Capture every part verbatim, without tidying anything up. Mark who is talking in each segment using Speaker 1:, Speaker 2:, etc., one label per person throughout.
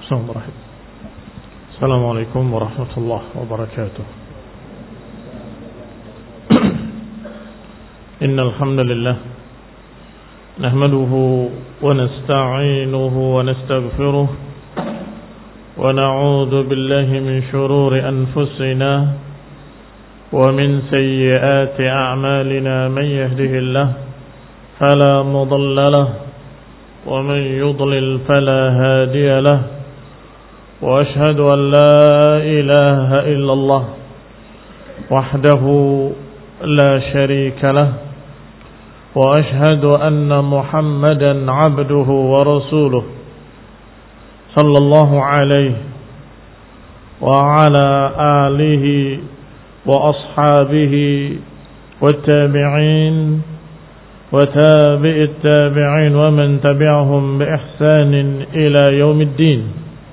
Speaker 1: Bismillahirrahmanirrahim. Assalamualaikum warahmatullahi wabarakatuh. Innal hamdalillah nahmaduhu wa nasta'inuhu wa nastaghfiruh wa na'udzu billahi min shururi anfusina wa min sayyiati a'malina man yahdihillahu fala mudilla lahu wa man yudlil fala hadiya lahu. وأشهد أن لا إله إلا الله وحده لا شريك له وأشهد أن محمدا عبده ورسوله صلى الله عليه وعلى آله وأصحابه والتابعين وتابع التابعين ومن تبعهم بإحسان إلى يوم الدين.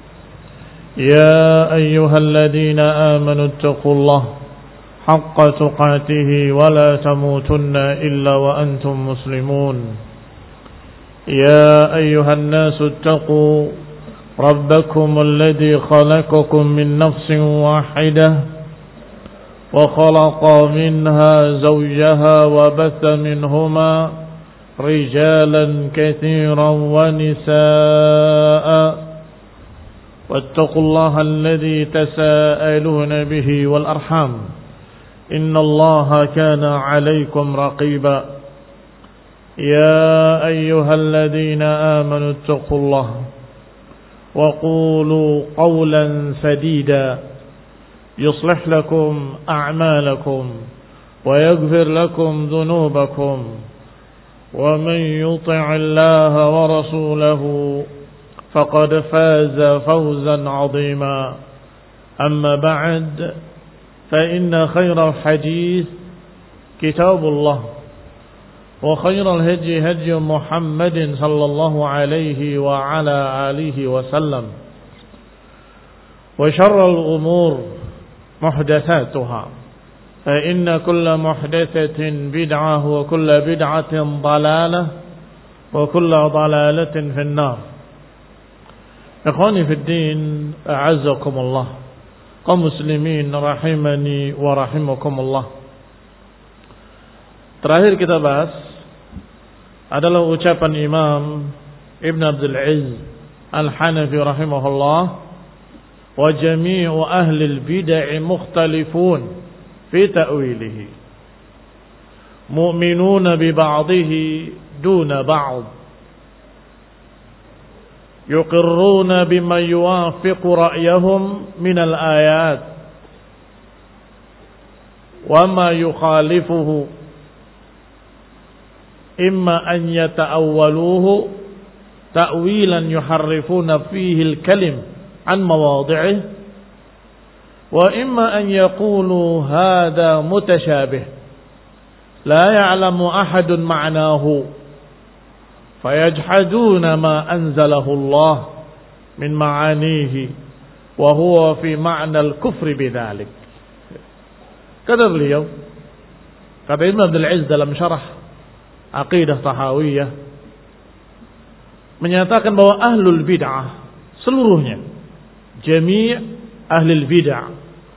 Speaker 1: يا أيها الذين آمنوا اتقوا الله حق تقاته ولا تموتن إلا وأنتم مسلمون. يا أيها الناس اتقوا ربكم الذي خلقكم من نفس واحدة وخلق منها زوجها وبث منهما رجالا كثيرا ونساء واتقوا الله الذي تساءلون به والأرحام إن الله كان عليكم رقيبا. يا أيها الذين آمنوا اتقوا الله وقولوا قولا سديدا يصلح لكم أعمالكم ويغفر لكم ذنوبكم ومن يطع الله ورسوله فقد فاز فوزا عظيما. أما بعد فإن خير الحديث كتاب الله وخير الهدي هدي محمد صلى الله عليه وعلى آله وسلم وشر الأمور محدثاتها فإن كل محدثة بدعة وكل بدعة ضلالة وكل ضلالة في النار. Ikhwani fid din, a'azzakumullah, kaum muslimin rahimani wa rahimakumullah. Terakhir kita bahas adalah ucapan Imam Ibn Abdul Aziz Al-Hanafi rahimahullah, wa jami'u ahli al-bid'ah mukhtalifun fi ta'wilihi mu'minuna bi ba'dihi duna ba'd يقرون بما يوافق رأيهم من الآيات وما يخالفه إما أن يتأولوه تأويلا يحرفون فيه الكلم عن مواضعه وإما أن يقولوا هذا متشابه لا يعلم أحد معناه فيجحدون ما أنزله الله من معانيه وهو في معنى الكفر بذلك. Kata beliau, kata Ibn Abdul Aziz dalam syarah Aqidah Tahawiyah, menyatakan bahwa ahlul bid'ah seluruhnya, jami' ahlul bid'ah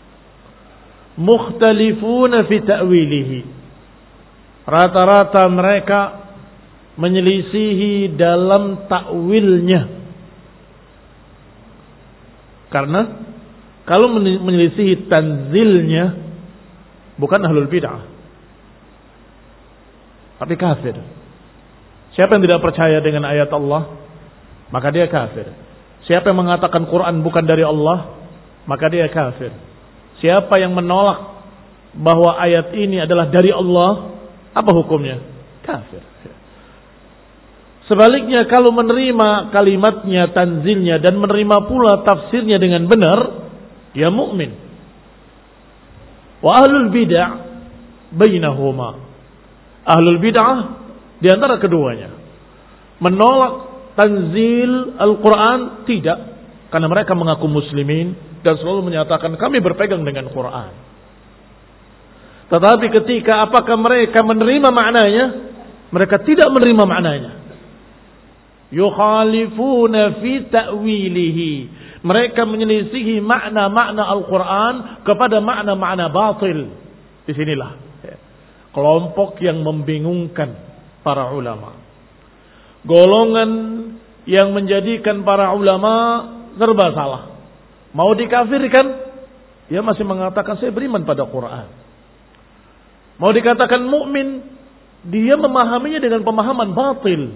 Speaker 1: mukhtalifuna fi ta'wilihi, rata-rata mereka menyelisihi dalam takwilnya. Karena kalau menyelisihi tanzilnya bukan ahlul bid'ah, tapi kafir. Siapa yang tidak percaya dengan ayat Allah, maka dia kafir. Siapa yang mengatakan Quran bukan dari Allah, maka dia kafir. Siapa yang menolak bahwa ayat ini adalah dari Allah, apa hukumnya? Kafir. Sebaliknya kalau menerima kalimatnya, tanzilnya, dan menerima pula tafsirnya dengan benar, ya mukmin. Wa ahlul bid'ah bainahuma. Ahlul bid'ah di antara keduanya menolak tanzil Al-Quran, tidak, karena mereka mengaku muslimin dan selalu menyatakan kami berpegang dengan Quran. Tetapi ketika apakah mereka menerima maknanya, mereka tidak menerima maknanya. Yukhalifuna fi ta'wilihi, Mereka menyelisihi makna-makna Al-Quran kepada makna-makna batil. Disinilah kelompok yang membingungkan para ulama. Golongan yang menjadikan para ulama serba salah. Mau dikafirkan, dia masih mengatakan saya beriman pada Quran. Mau dikatakan mukmin, dia memahaminya dengan pemahaman batil.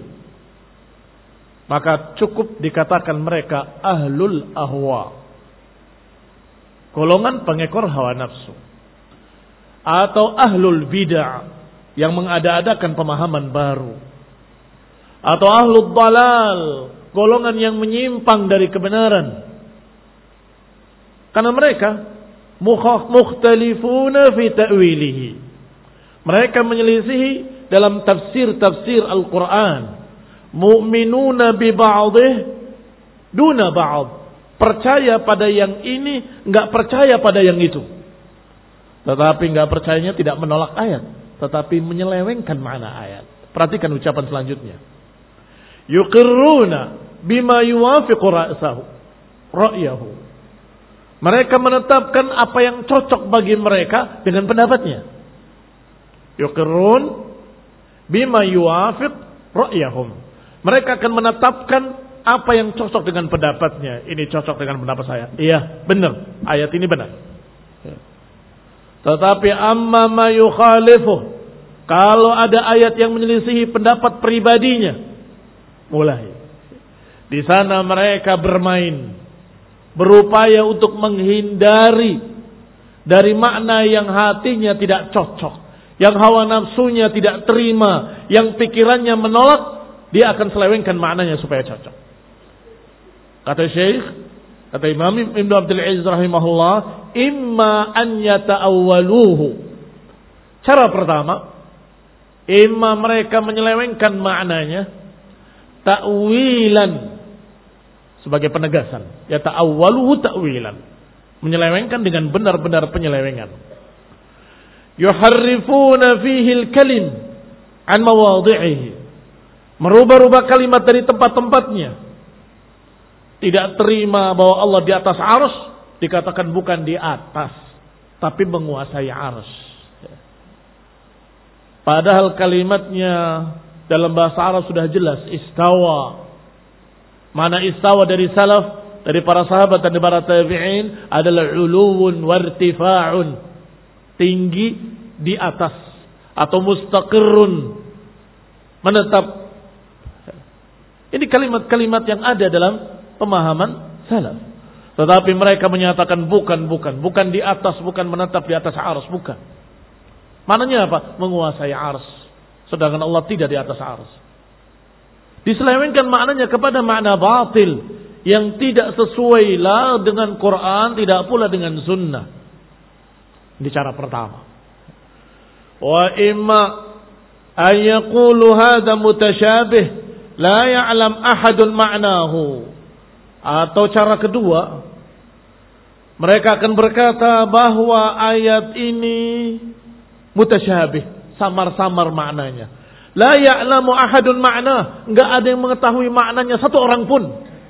Speaker 1: Maka cukup dikatakan mereka ahlul ahwa. Golongan pengekor hawa nafsu. Atau ahlul bid'ah yang mengada-adakan pemahaman baru. Atau ahlul dalal, golongan yang menyimpang dari kebenaran. Karena mereka mukhtalifuna fi ta'wilihi. Mereka menyelisihi dalam tafsir-tafsir Al-Quran. Mu'minuna bi ba'dih duna ba'd. Percaya pada yang ini, enggak percaya pada yang itu. Tetapi enggak percayanya tidak menolak ayat, tetapi menyelewengkan makna ayat. Perhatikan ucapan selanjutnya. Yuqirruna bima yuwafiqu ra'sahu ra'yahu. Mereka menetapkan apa yang cocok bagi mereka dengan pendapatnya. Yuqirrun bima yuwafiq ra'yahum. Mereka akan menetapkan apa yang cocok dengan pendapatnya. Ini cocok dengan pendapat saya. Iya, benar. Ayat ini benar. Tetapi amma ma yukhalifu. Kalau ada ayat yang menyelisihi pendapat pribadinya, mulai di sana mereka bermain, berupaya untuk menghindari dari makna yang hatinya tidak cocok, yang hawa nafsunya tidak terima, yang pikirannya menolak, dia akan selewengkan maknanya supaya cocok. Kata Syekh, kata Imam Ibnu Abdul Aziz rahimahullah, imma an yata'awwaluhu. Cara pertama, imma mereka menyelewengkan maknanya ta'wilan sebagai penegasan. Ya ta'awwaluhu ta'wilan. Menyelewengkan dengan benar-benar penyelewengan. Yuharrifuna fihi al-kalim an mawadhi'ihi. Merubah-rubah kalimat dari tempat-tempatnya. Tidak terima bahwa Allah di atas arsy, dikatakan bukan di atas, tapi menguasai arsy. Padahal kalimatnya dalam bahasa Arab sudah jelas, istawa. Mana istawa dari salaf, dari para sahabat dan dari para tabi'in adalah uluwun wartifa'un. Tinggi di atas atau mustaqirrun, menetap. Ini kalimat-kalimat yang ada dalam pemahaman salaf. Tetapi mereka menyatakan bukan, bukan. Bukan di atas, bukan menetap di atas arsy, bukan. Maknanya apa? Menguasai arsy. Sedangkan Allah tidak di atas arsy. Diselewengkan maknanya kepada makna batil yang tidak sesuai lah dengan Quran, tidak pula dengan sunnah. Ini cara pertama. Wa imma an yaqulu hadha mutasyabih la ya'lam ahadun ma'nahu. Atau cara kedua, mereka akan berkata bahwa ayat ini mutasyabih, samar-samar maknanya. La ya'lamu ahadun ma'na, enggak ada yang mengetahui maknanya satu orang pun.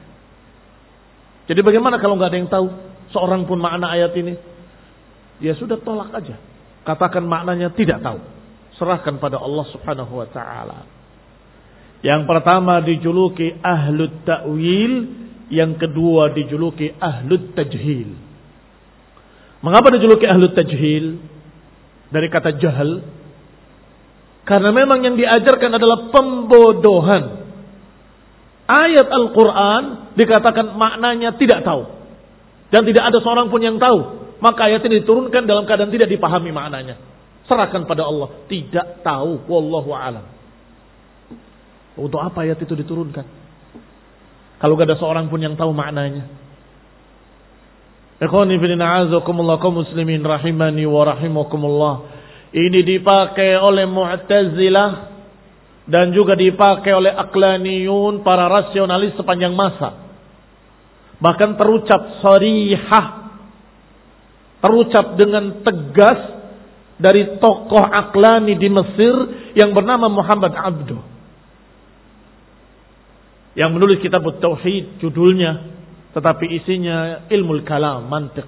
Speaker 1: Jadi bagaimana kalau enggak ada yang tahu seorang pun makna ayat ini? Ya sudah, tolak aja. Katakan maknanya tidak tahu. Serahkan pada Allah Subhanahu wa taala. Yang pertama dijuluki ahlut ta'wil, yang kedua dijuluki ahlut tajhil. Mengapa dijuluki ahlut tajhil? Dari kata jahal. Karena memang yang diajarkan adalah pembodohan. Ayat Al-Quran dikatakan maknanya tidak tahu. Dan tidak ada seorang pun yang tahu. Maka ayat ini diturunkan dalam keadaan tidak dipahami maknanya. Serahkan pada Allah. Tidak tahu. Wallahu a'lam. Untuk apa ayat itu diturunkan? Kalau tidak ada seorang pun yang tahu maknanya. Ikhwani fillah a'azakumullah kaum muslimin rahimani wa rahimakumullah. Ini dipakai oleh Mu'tazilah dan juga dipakai oleh Aqlaniyun, para rasionalis sepanjang masa. Bahkan terucap sharihah, terucap dengan tegas dari tokoh Aqlani di Mesir yang bernama Muhammad Abduh, yang menulis kitab Tauhid, judulnya tetapi isinya ilmu kalam, mantiq.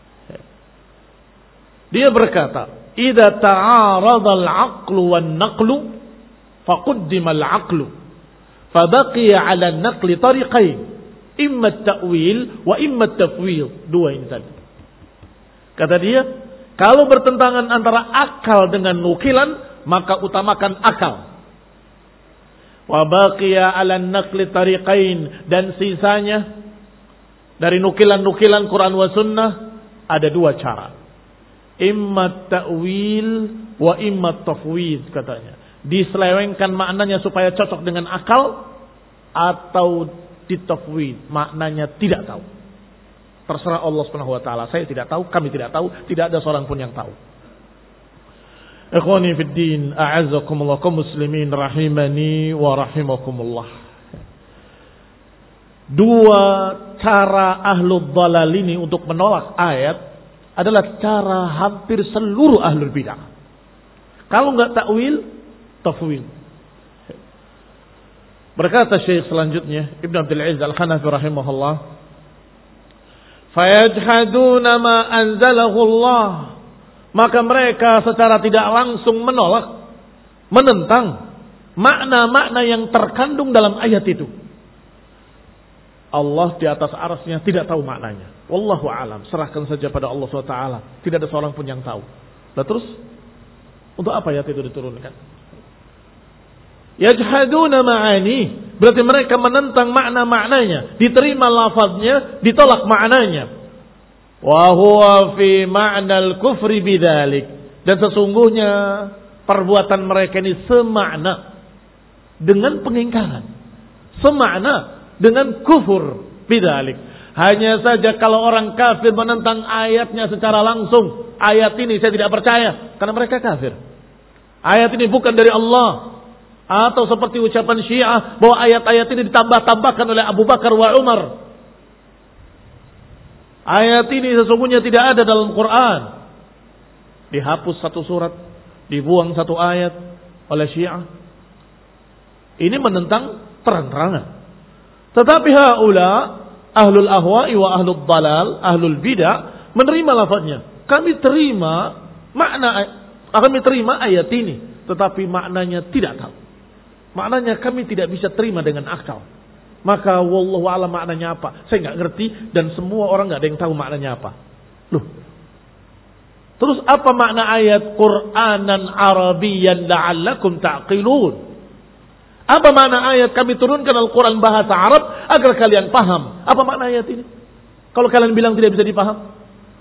Speaker 1: Dia berkata, "Idza ta'arada al-'aqlu wan-naqlu, faqaddima al-'aqlu, fabaqiya 'ala an-naqli tariqain, imma at-ta'wil wa imma at-tafwid." Dua ini tadi. Kata dia, kalau bertentangan antara akal dengan nukilan, maka utamakan akal. Wa baqiya 'ala an-naqli tariqain, dan sisanya dari nukilan-nukilan Quran wa sunnah ada dua cara. Imma ta'wil wa imma tafwid, katanya. Diselewengkan maknanya supaya cocok dengan akal, atau ditafwid, maknanya tidak tahu. Terserah Allah Subhanahu wa taala. Saya tidak tahu, kami tidak tahu, tidak ada seorang pun yang tahu. Ikhwani fid din, a'azzakumullah, kaum muslimin rahimani wa rahimakumullah. Dua cara ahlul dhalal ini untuk menolak ayat adalah cara hampir seluruh ahlul bidah. Kalau enggak takwil, tafwid. Berkata Syekh selanjutnya, Ibnu Abdul Aziz Al-Hanafi rahimahullah, "Fayajhaduna ma anzalahu Allah." Maka mereka secara tidak langsung menolak, menentang makna-makna yang terkandung dalam ayat itu. Allah di atas arasnya tidak tahu maknanya. Wallahu a'lam. Serahkan saja pada Allah subhanahu wa taala. Tidak ada seorang pun yang tahu. Nah terus, untuk apa ayat itu diturunkan? Yajhaduna ma'ani. Berarti mereka menentang makna-maknanya. Diterima lafaznya, ditolak maknanya. Wa huwa fi ma'nal kufri bidzalik. Dan sesungguhnya perbuatan mereka ini semakna dengan pengingkaran, semakna dengan kufur bidzalik. Hanya saja kalau orang kafir menentang ayatnya secara langsung, ayat ini saya tidak percaya karena mereka kafir. Ayat ini bukan dari Allah. Atau seperti ucapan Syiah bahwa ayat-ayat ini ditambah-tambahkan oleh Abu Bakar wa Umar. Ayat ini sesungguhnya tidak ada dalam Quran. Dihapus satu surat, dibuang satu ayat oleh Syiah. Ini menentang terang-terangan. Tetapi haula ahlul ahwa'i wa ahlul dalal, ahlul bidah menerima lafaznya. Kami terima makna, kami terima ayat ini, tetapi maknanya tidak tahu. Maknanya kami tidak bisa terima dengan akal. Maka wallahu a'lam maknanya apa? Saya nggak ngerti dan semua orang nggak ada yang tahu maknanya apa. Loh. Terus apa makna ayat Qur'anan Arabiyyan la'allakum ta'qilun? Apa makna ayat kami turunkan Al-Quran bahasa Arab agar kalian paham? Apa makna ayat ini? Kalau kalian bilang tidak bisa dipaham.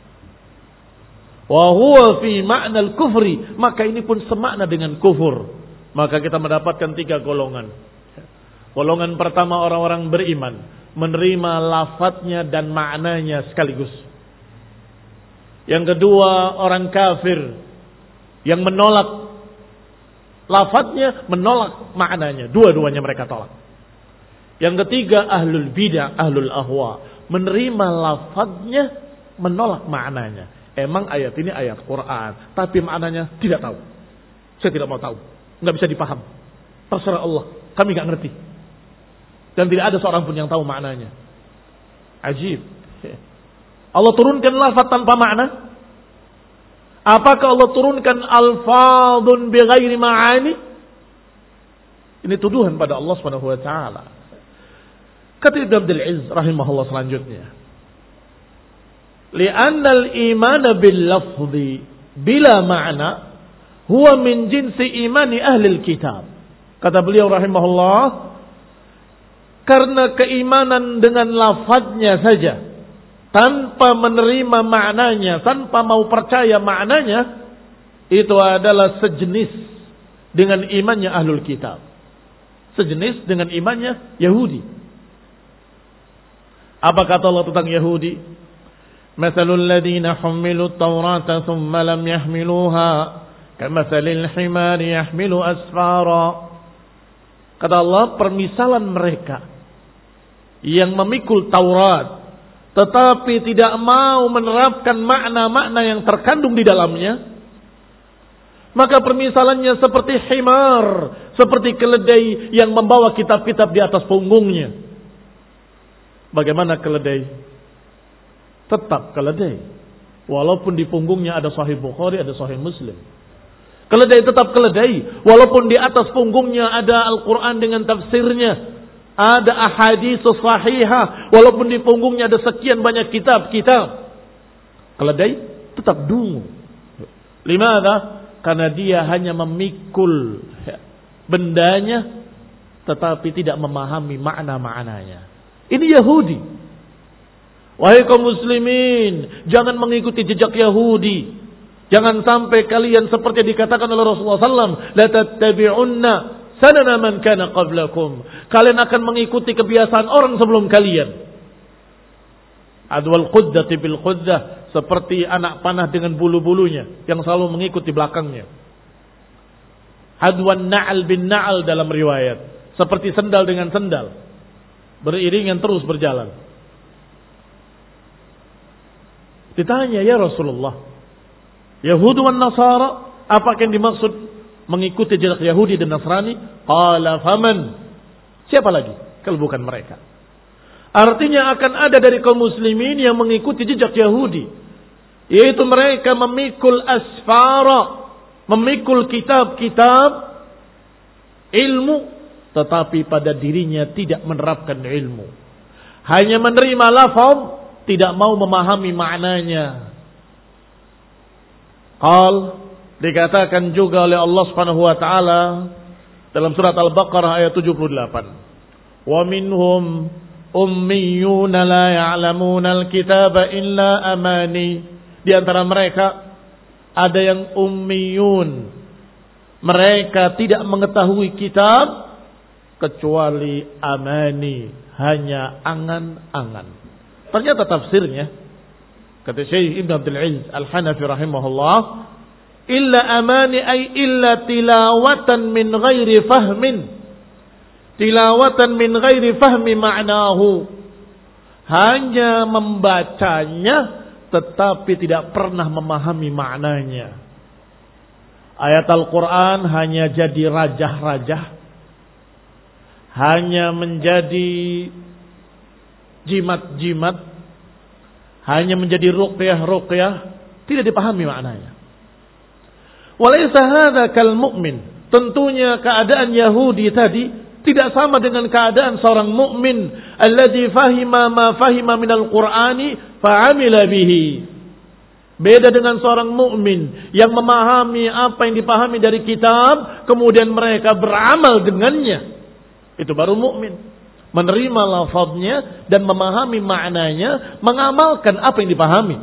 Speaker 1: Wa huwa fi ma'nal kufri, maka ini pun semakna dengan kufur. Maka kita mendapatkan tiga golongan. Golongan pertama orang-orang beriman, menerima lafadznya dan maknanya sekaligus. Yang kedua orang kafir yang menolak lafadznya, menolak maknanya. Dua-duanya mereka tolak. Yang ketiga ahlul bidah, ahlul ahwa, menerima lafadznya, menolak maknanya. Emang ayat ini ayat Quran, tapi maknanya tidak tahu. Saya tidak mau tahu, nggak bisa dipaham. Terserah Allah, kami nggak ngerti. Dan tidak ada seorang pun yang tahu maknanya. Ajib. Allah turunkan lafaz tanpa makna? Apakah Allah turunkan alfadun bighairi ma'ani? Ini tuduhan pada Allah Subhanahu wa taala. Kata Ibnu Abdul Aziz rahimahullah selanjutnya, "Li'anna al-iman bil lafzi bila ma'na huwa min jinsi imani ahli al-kitab." Kata beliau rahimahullah, karena keimanan dengan lafadznya saja, tanpa menerima maknanya, tanpa mau percaya maknanya, itu adalah sejenis dengan imannya ahlul kitab. Sejenis dengan imannya Yahudi. Apa kata Allah tentang Yahudi? Mathalul ladhina hummilu at-taurata thumma lam yahmiluha kamathalil himari yahmilu asfara. Kata Allah, permisalan mereka yang memikul Taurat tetapi tidak mau menerapkan makna-makna yang terkandung di dalamnya, maka permisalannya seperti himar, seperti keledai yang membawa kitab-kitab di atas punggungnya. Bagaimana keledai? Tetap keledai. Walaupun di punggungnya ada Sahih Bukhari, ada Sahih Muslim. Keledai tetap keledai. Walaupun di atas punggungnya ada Al-Quran dengan tafsirnya. Ada ahadits sahihah. Walaupun di punggungnya ada sekian banyak kitab-kitab. Keledai tetap dungu. Limadha? Karena dia hanya memikul bendanya, tetapi tidak memahami makna-maknanya. Ini Yahudi. Wahai kaum muslimin, jangan mengikuti jejak Yahudi. Jangan sampai kalian seperti dikatakan oleh Rasulullah sallallahu alaihi wasallam, la tattabi'unna sanana man kana qablakum. Kalian akan mengikuti kebiasaan orang sebelum kalian. Adwal quddati bil quddah, seperti anak panah dengan bulu-bulunya yang selalu mengikuti belakangnya. Adwan na'al bin na'al dalam riwayat, seperti sendal dengan sendal, beriringan terus berjalan. Ditanya, ya Rasulullah, Yahudi dan Nasara, apakah yang dimaksud mengikuti jejak Yahudi dan Nasrani? Qala faman? Siapa lagi kalau bukan mereka? Artinya akan ada dari kaum muslimin yang mengikuti jejak Yahudi, yaitu mereka memikul asfara, memikul kitab-kitab ilmu, tetapi pada dirinya tidak menerapkan ilmu. Hanya menerima lafaz, tidak mau memahami maknanya. Qal, dikatakan juga oleh Allah Subhanahu wa taala dalam surat Al-Baqarah ayat tujuh puluh delapan. Wa minhum ummiyuna la ya'lamuna al-kitaba illa amani. Di antara mereka ada yang ummiyun. Mereka tidak mengetahui kitab kecuali amani, hanya angan-angan. Ternyata tafsirnya, kata Syekh Ibn Abdul Aziz Al-Hanafi rahimahullah, illa amani ay illa tilawatan min ghairi fahmin. Tilawatan min ghairi fahmi ma'nahu. Hanya membacanya tetapi tidak pernah memahami maknanya. Ayat Al-Quran hanya jadi rajah-rajah, hanya menjadi jimat-jimat, hanya menjadi ruqyah-ruqyah, tidak dipahami maknanya. Walaysa hadza kal mu'min. Tentunya keadaan Yahudi tadi tidak sama dengan keadaan seorang mukmin alladzi fahima ma fahima minal Qur'ani fa'amila bihi. Beda dengan seorang mukmin yang memahami apa yang dipahami dari kitab kemudian mereka beramal dengannya. Itu baru mukmin, menerima lafaznya dan memahami maknanya, mengamalkan apa yang dipahami.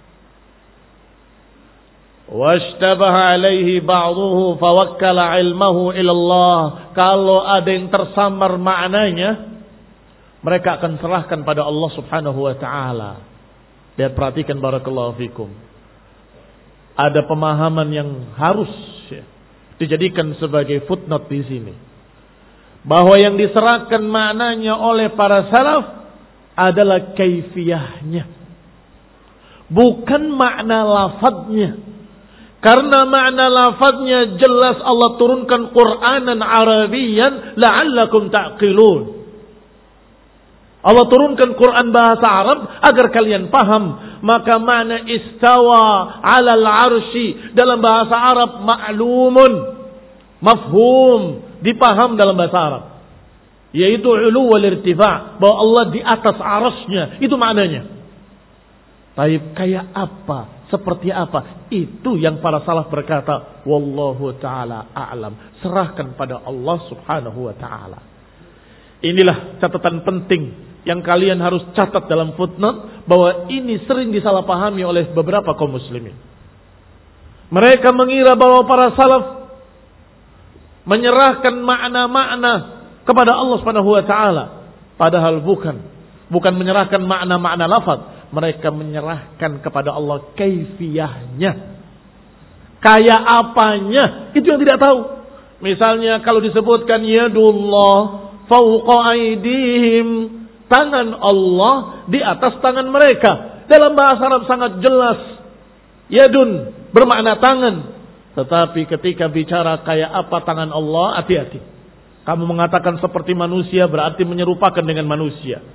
Speaker 1: Washtabaha alaihi ba'duhu fawakkala ilmahu ilallah. Kalau ada yang tersamar maknanya, mereka akan serahkan pada Allah subhanahu wa ta'ala. Lihat, perhatikan barakallahu fikum. Ada pemahaman yang harus ya, dijadikan sebagai footnote di sini. Bahwa yang diserahkan maknanya oleh para salaf adalah kaifiyahnya, bukan makna lafadznya. Karena makna lafadznya jelas Allah turunkan Qur'anan Arabiyan la'allakum ta'qilun. Allah turunkan Quran bahasa Arab agar kalian paham. Maka makna istawa 'alal 'arsy dalam bahasa Arab ma'lumun, mafhum, dipaham dalam bahasa Arab. Yaitu ulu wal irtifa', bahwa Allah di atas arasnya, itu maknanya. Taib kayak apa? Seperti apa? Itu yang para salaf berkata, wallahu ta'ala a'lam. Serahkan pada Allah subhanahu wa ta'ala. Inilah catatan penting yang kalian harus catat dalam footnote, bahwa ini sering disalahpahami oleh beberapa kaum muslimin. Mereka mengira bahwa para salaf menyerahkan makna-makna kepada Allah subhanahu wa ta'ala. Padahal bukan. Bukan menyerahkan makna-makna lafaz. Mereka menyerahkan kepada Allah kaifiyahnya. Kayak apanya, itu yang tidak tahu. Misalnya kalau disebutkan yadullah fawqa aydihim, tangan Allah di atas tangan mereka. Dalam bahasa Arab sangat jelas. Yadun bermakna tangan. Tetapi ketika bicara kayak apa tangan Allah, hati-hati. Kamu mengatakan seperti manusia berarti menyerupakan dengan manusia.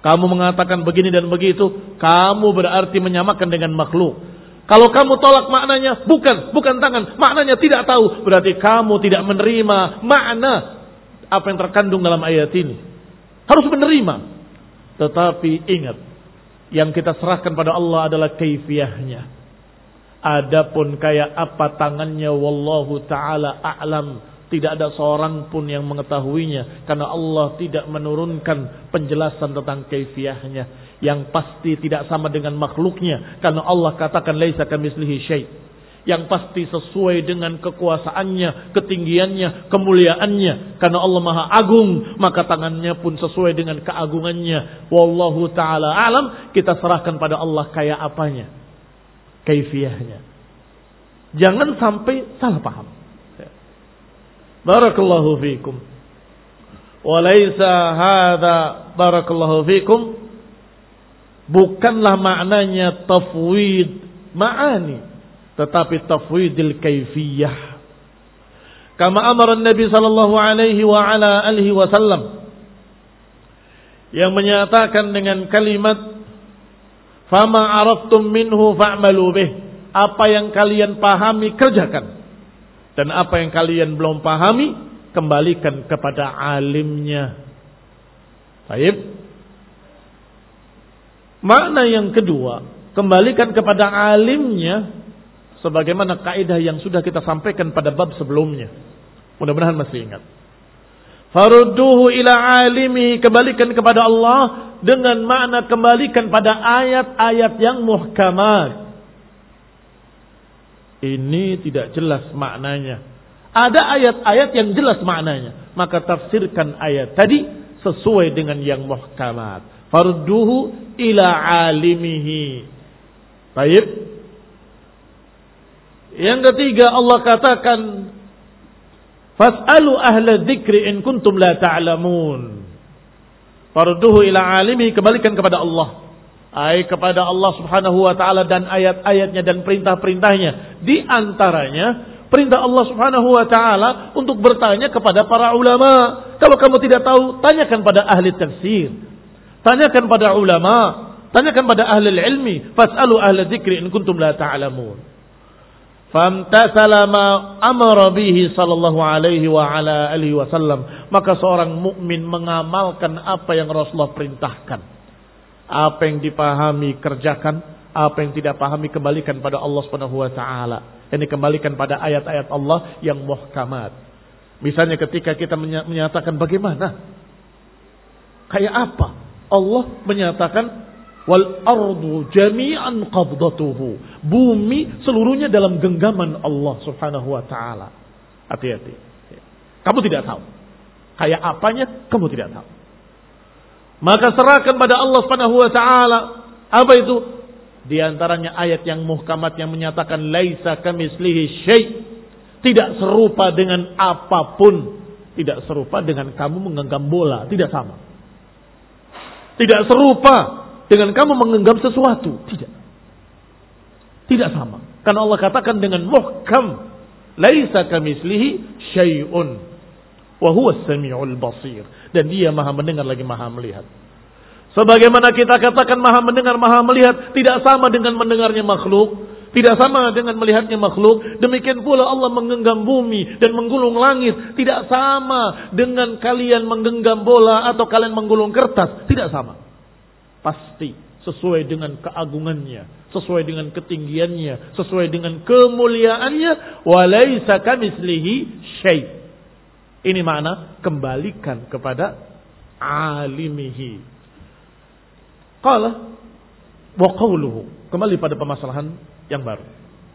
Speaker 1: Kamu mengatakan begini dan begitu, kamu berarti menyamakan dengan makhluk. Kalau kamu tolak maknanya, bukan, bukan tangan, maknanya tidak tahu, berarti kamu tidak menerima makna apa yang terkandung dalam ayat ini. Harus menerima. Tetapi ingat, yang kita serahkan pada Allah adalah kaifiyahnya. Adapun kayak apa tangannya, wallahu ta'ala a'lam. Tidak ada seorang pun yang mengetahuinya. Karena Allah tidak menurunkan penjelasan tentang kaifiyahnya. Yang pasti tidak sama dengan makhluknya. Karena Allah katakan laisa kamitslihi syai'. Yang pasti sesuai dengan kekuasaannya, ketinggiannya, kemuliaannya. Karena Allah Maha Agung, maka tangannya pun sesuai dengan keagungannya. Wallahu ta'ala a'lam. Kita serahkan pada Allah kayak apanya, kaifiyahnya. Jangan sampai salah paham. Barakallahu fikum. Walaysa hadha barakallahu fikum, bukanlah maknanya tafwid ma'ani, tetapi tafwidil kaifiyah. Kama amara Nabi sallallahu alaihi wa ala alihi wasallam, yang menyatakan dengan kalimat fama araftum minhu fa'malu bih, apa yang kalian pahami kerjakan, dan apa yang kalian belum pahami kembalikan kepada alimnya. Baik. Makna yang kedua, kembalikan kepada alimnya, sebagaimana kaidah yang sudah kita sampaikan pada bab sebelumnya. Mudah-mudahan masih ingat. Farudduhu ila alimi, kembalikan kepada Allah dengan makna kembalikan pada ayat-ayat yang muhkamat. Ini tidak jelas maknanya. Ada ayat-ayat yang jelas maknanya, maka tafsirkan ayat tadi sesuai dengan yang muhkamat. Farudduhu ila alimihi. Baik. Yang ketiga, Allah katakan fas'alu ahla dzikri in kuntum la ta'lamun. Farudduhu ila alimihi, kembalikan kepada Allah. Ay, kepada Allah subhanahu wa ta'ala dan ayat-ayatnya dan perintah-perintahnya. Di antaranya perintah Allah subhanahu wa ta'ala untuk bertanya kepada para ulama. Kalau kamu tidak tahu, tanyakan pada ahli tafsir, tanyakan pada ulama, tanyakan pada ahli ilmi. Fas'alu ahla dzikri in kuntum la ta'lamun. Famtasala ma amara bihi sallallahu alaihi wa ala alihi wasallam, maka seorang mukmin mengamalkan apa yang Rasulullah perintahkan. Apa yang dipahami kerjakan, apa yang tidak pahami kembalikan pada Allah Subhanahu wa taala. Ini kembalikan pada ayat-ayat Allah yang muhkamat. Misalnya ketika kita menyatakan bagaimana? Kayak apa? Allah menyatakan wal ardu jami'an qabdatuhu. Bumi seluruhnya dalam genggaman Allah Subhanahu wa taala. Hati-hati. Kamu tidak tahu. Kayak apanya kamu tidak tahu. Maka serahkan pada Allah Subhanahu wa taala. Apa itu? Di antaranya ayat yang muhkamat yang menyatakan laisa kamitslihi syai'. Tidak serupa dengan apapun. Tidak serupa dengan kamu menggenggam bola, tidak sama. Tidak serupa dengan kamu menggenggam sesuatu, tidak. Tidak sama. Karena Allah katakan dengan muhkam, laisa kamitslihi syai'un. Wa huwa as-sami'ul basir, dan dia maha mendengar lagi maha melihat. Sebagaimana kita katakan maha mendengar maha melihat, tidak sama dengan mendengarnya makhluk, tidak sama dengan melihatnya makhluk. Demikian pula Allah menggenggam bumi dan menggulung langit, tidak sama dengan kalian menggenggam bola atau kalian menggulung kertas, tidak sama. Pasti sesuai dengan keagungannya, sesuai dengan ketinggiannya, sesuai dengan kemuliaannya. Wa laisa kamitslihi syai'. Ini makna kembalikan kepada alimihi. Qala wa qawluhu, kembali pada permasalahan yang baru.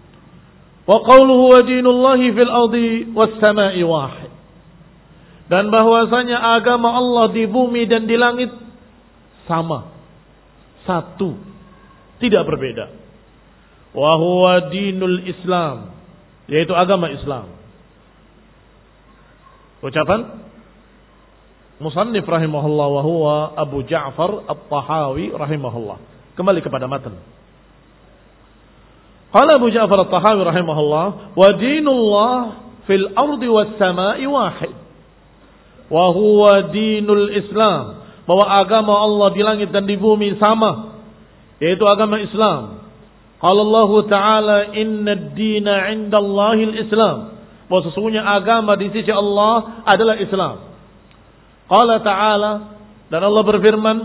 Speaker 1: Wa qawluhu wa dinullahi fil ardi was sama'i wahid. Dan bahwasanya agama Allah di bumi dan di langit sama, satu, tidak berbeda. Wa huwa dinul Islam, yaitu agama Islam. Ucapan musannif rahimahullah wa huwa Abu Ja'far At-Tahawi rahimahullah. Kembali kepada matan. Qala Abu Ja'far At-Tahawi rahimahullah wa dinullah fil ardi was sama'i wahid. Wa huwa dinul Islam. bahwa agama Allah di langit dan di bumi sama, yaitu agama Islam. Qala Allah Ta'ala inna ad-dina 'indallahi al-Islam. Bahwa sesungguhnya agama di sisi Allah adalah Islam. Qala Ta'ala, dan Allah berfirman,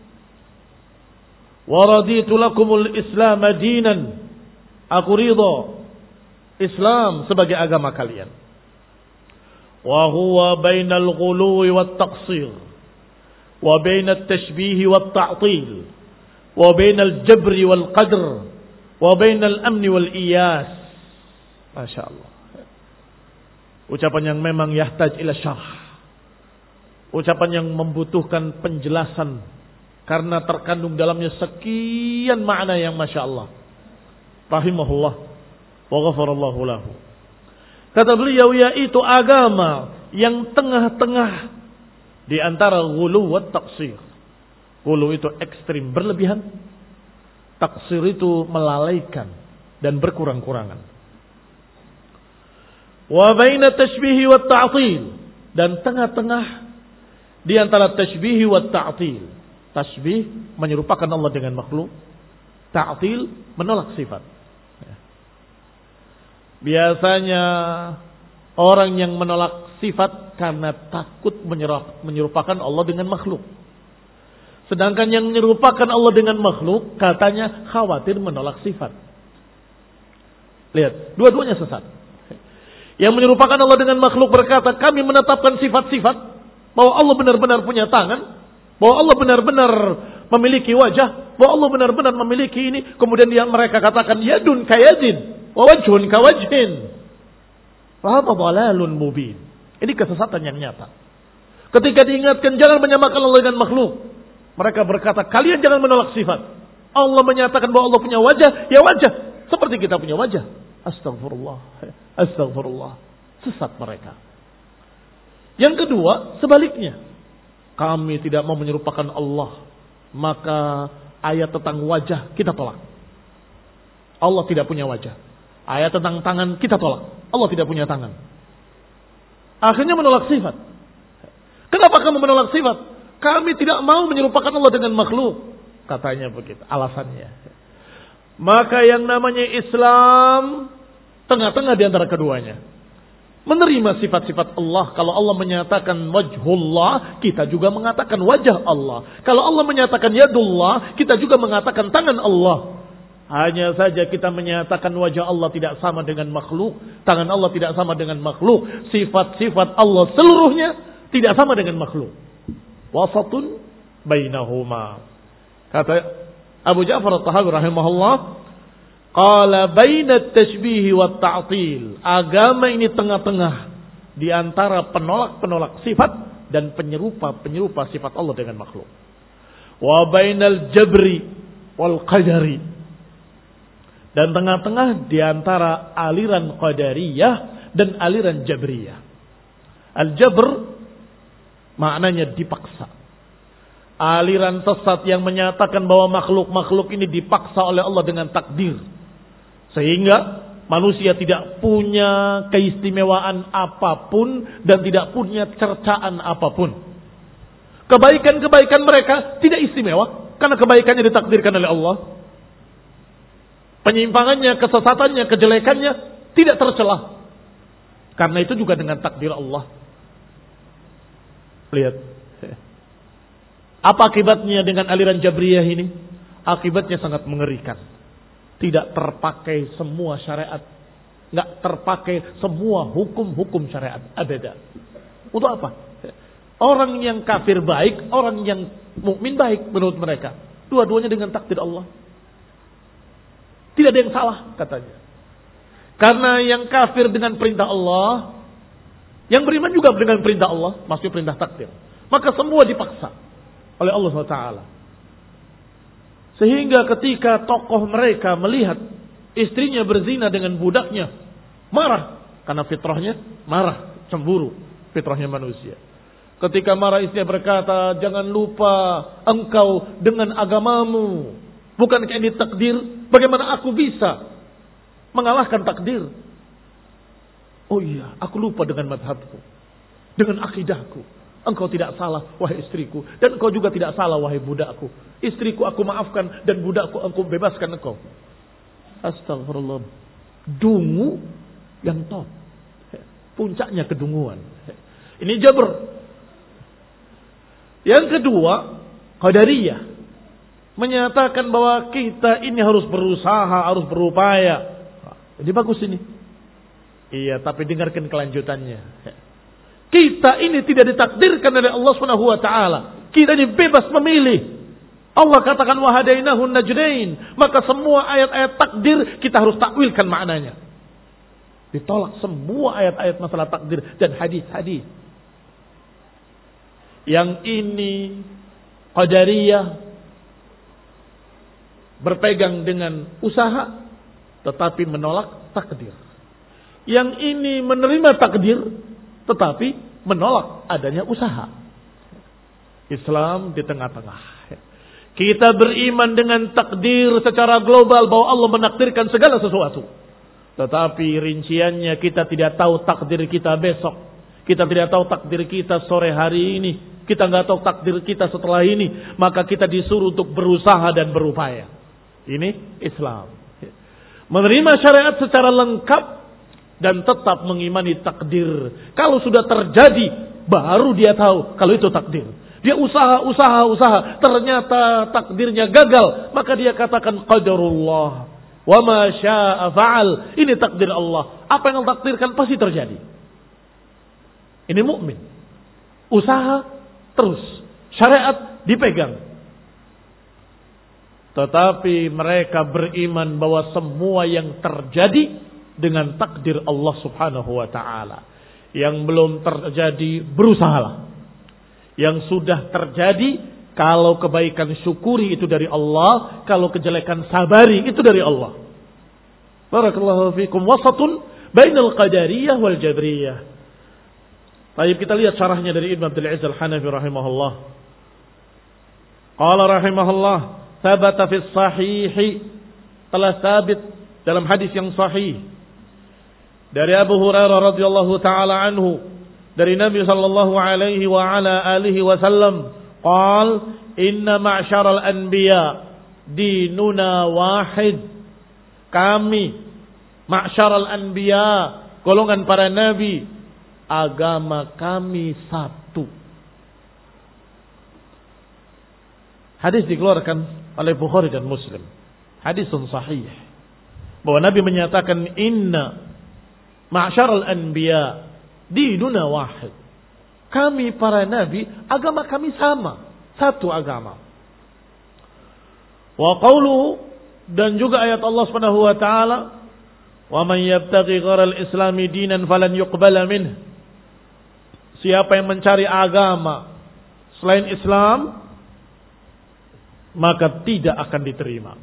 Speaker 1: wa raditu lakumul Islam dinan. Aku ridha Islam sebagai agama kalian. Wa huwa bainal ghuluwi wat taqsir wa bainat tashbih wat ta'til wa bainal jabri wal qadr wa bainal amni wal iyas. Masya Allah. Ucapan yang memang yahtaj ila syarh. Ucapan yang membutuhkan penjelasan karena terkandung dalamnya sekian makna yang Masya Allah. Rahimahullah wa ghafarallahu lahu. Kata beliau, yaitu agama yang tengah-tengah di antara ghulu wa taqsir. Ghulu itu ekstrim, berlebihan. Taqsir itu melalaikan dan berkurang-kurangan. Wa baina tashbihi wa ta'til, dan tengah-tengah di antara tashbihi wa ta'til. Tashbih menyerupakan Allah dengan makhluk, ta'til menolak sifat. Biasanya orang yang menolak sifat karena takut menyerupakan Allah dengan makhluk. Sedangkan yang menyerupakan Allah dengan makhluk katanya khawatir menolak sifat. Lihat, dua-duanya sesat. Yang menyerupakan Allah dengan makhluk berkata, kami menetapkan sifat-sifat bahwa Allah benar-benar punya tangan, bahwa Allah benar-benar memiliki wajah, bahwa Allah benar-benar memiliki ini. Kemudian dia mereka katakan yadun kayadin, wa wajhun kawajhin. Fa hadha dhalalun mubin. Ini kesesatan yang nyata. Ketika diingatkan jangan menyamakan Allah dengan makhluk, mereka berkata kalian jangan menolak sifat. Allah menyatakan bahwa Allah punya wajah, ya wajah seperti kita punya wajah. Astagfirullah, astagfirullah. Sesat mereka. Yang kedua, sebaliknya. Kami tidak mau menyerupakan Allah, maka ayat tentang wajah kita tolak. Allah tidak punya wajah. Ayat tentang tangan kita tolak. Allah tidak punya tangan. Akhirnya menolak sifat. Kenapa kamu menolak sifat? Kami tidak mau menyerupakan Allah dengan makhluk. Katanya begitu. Alasannya. Maka yang namanya Islam tengah-tengah di antara keduanya. Menerima sifat-sifat Allah. Kalau Allah menyatakan wajhullah, kita juga mengatakan wajah Allah. Kalau Allah menyatakan yadullah, kita juga mengatakan tangan Allah. Hanya saja kita menyatakan wajah Allah tidak sama dengan makhluk, tangan Allah tidak sama dengan makhluk, sifat-sifat Allah seluruhnya tidak sama dengan makhluk. Wasatun bainahuma. Kata Abu Ja'far At-Tahawi rahimahullah, qala baina at-tashbih wa at-ta'til. Agama ini tengah-tengah di antara penolak-penolak sifat dan penyerupa-penyerupa sifat Allah dengan makhluk. Wa bainal jabri wal qadari. Dan tengah-tengah di antara aliran qadariyah dan aliran jabriyah. Al-jabr maknanya dipaksa. Aliran sesat yang menyatakan bahwa makhluk-makhluk ini dipaksa oleh Allah dengan takdir. Sehingga manusia tidak punya keistimewaan apapun dan tidak punya cercaan apapun. Kebaikan-kebaikan mereka tidak istimewa karena kebaikannya ditakdirkan oleh Allah. Penyimpangannya, kesesatannya, kejelekannya tidak tercelah. Karena itu juga dengan takdir Allah. Lihat. Apa akibatnya dengan aliran Jabriyah ini? Akibatnya sangat mengerikan. Tidak terpakai semua syariat. Nggak terpakai semua hukum-hukum syariat. Abada. Untuk apa? Orang yang kafir baik, orang yang mukmin baik menurut mereka. Dua-duanya dengan takdir Allah. Tidak ada yang salah katanya. Karena yang kafir dengan perintah Allah, yang beriman juga dengan perintah Allah, maksudnya perintah takdir. Maka semua dipaksa oleh Allah subhanahu wa taala. Sehingga ketika tokoh mereka melihat istrinya berzina dengan budaknya, marah. Karena fitrahnya marah, cemburu. Fitrahnya manusia. Ketika marah istrinya berkata, jangan lupa engkau dengan agamamu. Bukankah ini takdir? Bagaimana aku bisa mengalahkan takdir? Oh iya, aku lupa dengan madhabku, dengan akidahku. Engkau tidak salah, wahai istriku. Dan engkau juga tidak salah, wahai budakku. Istriku aku maafkan dan budakku aku bebaskan engkau. Astagfirullah. Dungu yang top. Puncaknya kedunguan. Ini Jabr. Yang kedua, Qadariyah. Menyatakan bahwa kita ini harus berusaha, harus berupaya. Ini bagus ini. Iya, tapi dengarkan kelanjutannya. Kita ini tidak ditakdirkan oleh Allah Subhanahu wa taala. Kita ini bebas memilih. Allah katakan wahadainahun najdain, maka semua ayat-ayat takdir kita harus takwilkan maknanya. Ditolak semua ayat-ayat masalah takdir dan hadis-hadis. Yang ini Qadariyah berpegang dengan usaha tetapi menolak takdir. Yang ini menerima takdir tetapi menolak adanya usaha. Islam di tengah-tengah. Kita beriman dengan takdir secara global bahwa Allah menakdirkan segala sesuatu. Tetapi rinciannya kita tidak tahu takdir kita besok. Kita tidak tahu takdir kita sore hari ini. Kita nggak tahu takdir kita setelah ini. Maka kita disuruh untuk berusaha dan berupaya. Ini Islam. Menerima syariat secara lengkap dan tetap mengimani takdir. Kalau sudah terjadi, baru dia tahu kalau itu takdir. Dia usaha, usaha, usaha. Ternyata takdirnya gagal. Maka dia katakan qadarullah. Wa ma syaa fa'al. Ini takdir Allah. Apa yang Allah takdirkan pasti terjadi. Ini mukmin. Usaha terus. Syariat dipegang. Tetapi mereka beriman bahwa semua yang terjadi dengan takdir Allah Subhanahu wa taala. Yang belum terjadi, berusahalah. Yang sudah terjadi, kalau kebaikan syukuri itu dari Allah, kalau kejelekan sabari itu dari Allah. Barakallahu fikum. Wasatun bainal qadariyah wal jabriyah. Baik, kita lihat syarahnya dari Ibn Abdul Aziz Al-Hanafi rahimahullah. Qala rahimahullah, thabata fi sahih, telah sabit dalam hadis yang sahih dari Abu Hurairah radhiyallahu taala anhu, dari Nabi sallallahu alaihi wa ala alihi wasallam, qal inna ma'syaral anbiya dinuna wahid. Kami ma'syaral anbiya, golongan para nabi, agama kami satu. Hadis dikeluarkan oleh Bukhari dan Muslim. Hadisun sahih. Bahwa Nabi menyatakan inna ma'syaral anbiya dinuna wahid. Kami para nabi, agama kami sama, satu agama. Wa qawluhu, dan juga ayat Allah Subhanahu wa taala, wa man yabtaghi ghairal islami dinan falan yuqbala minh. Siapa yang mencari agama selain Islam, maka tidak akan diterima.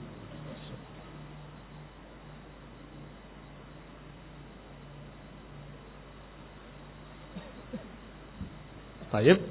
Speaker 1: Baik.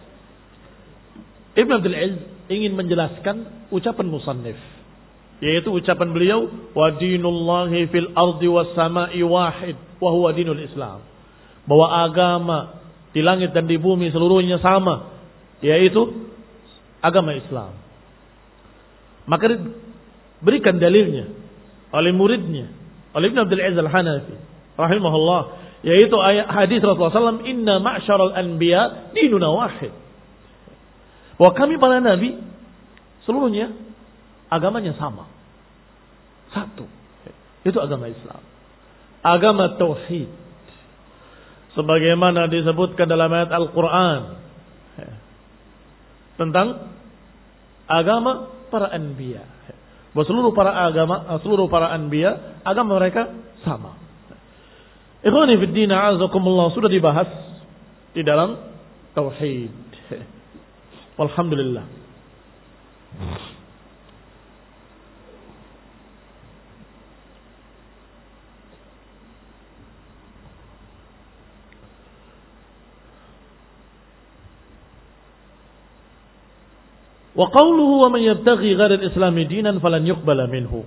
Speaker 1: Ibn Abdul Aziz ingin menjelaskan ucapan musannif, yaitu ucapan beliau, wa dinullahi fil ardi was sama'i wahid wa huwa dinul Islam. Bahwa agama di langit dan di bumi seluruhnya sama, yaitu agama Islam. Maka berikan dalilnya oleh muridnya, oleh Ibn Abdul Aziz Al-Hanafi rahimahullah, yaitu ayat hadis Rasulullah sallallahu alaihi wasallam, inna ma'syaral anbiya dinuna wahid. Bahwa kami para nabi seluruhnya agamanya sama, satu. Itu agama Islam, agama tauhid, sebagaimana disebutkan dalam ayat Al-Quran tentang agama para anbiya. Bahwa seluruh para agama, seluruh para anbiya, agama mereka sama. Ikhwani fid din, a'azakumullah, sudah dibahas di dalam tauhid. Walhamdulillah. Wa qawluhu wa man yabtaghi ghairal islami dinan falan yuqbala minhu.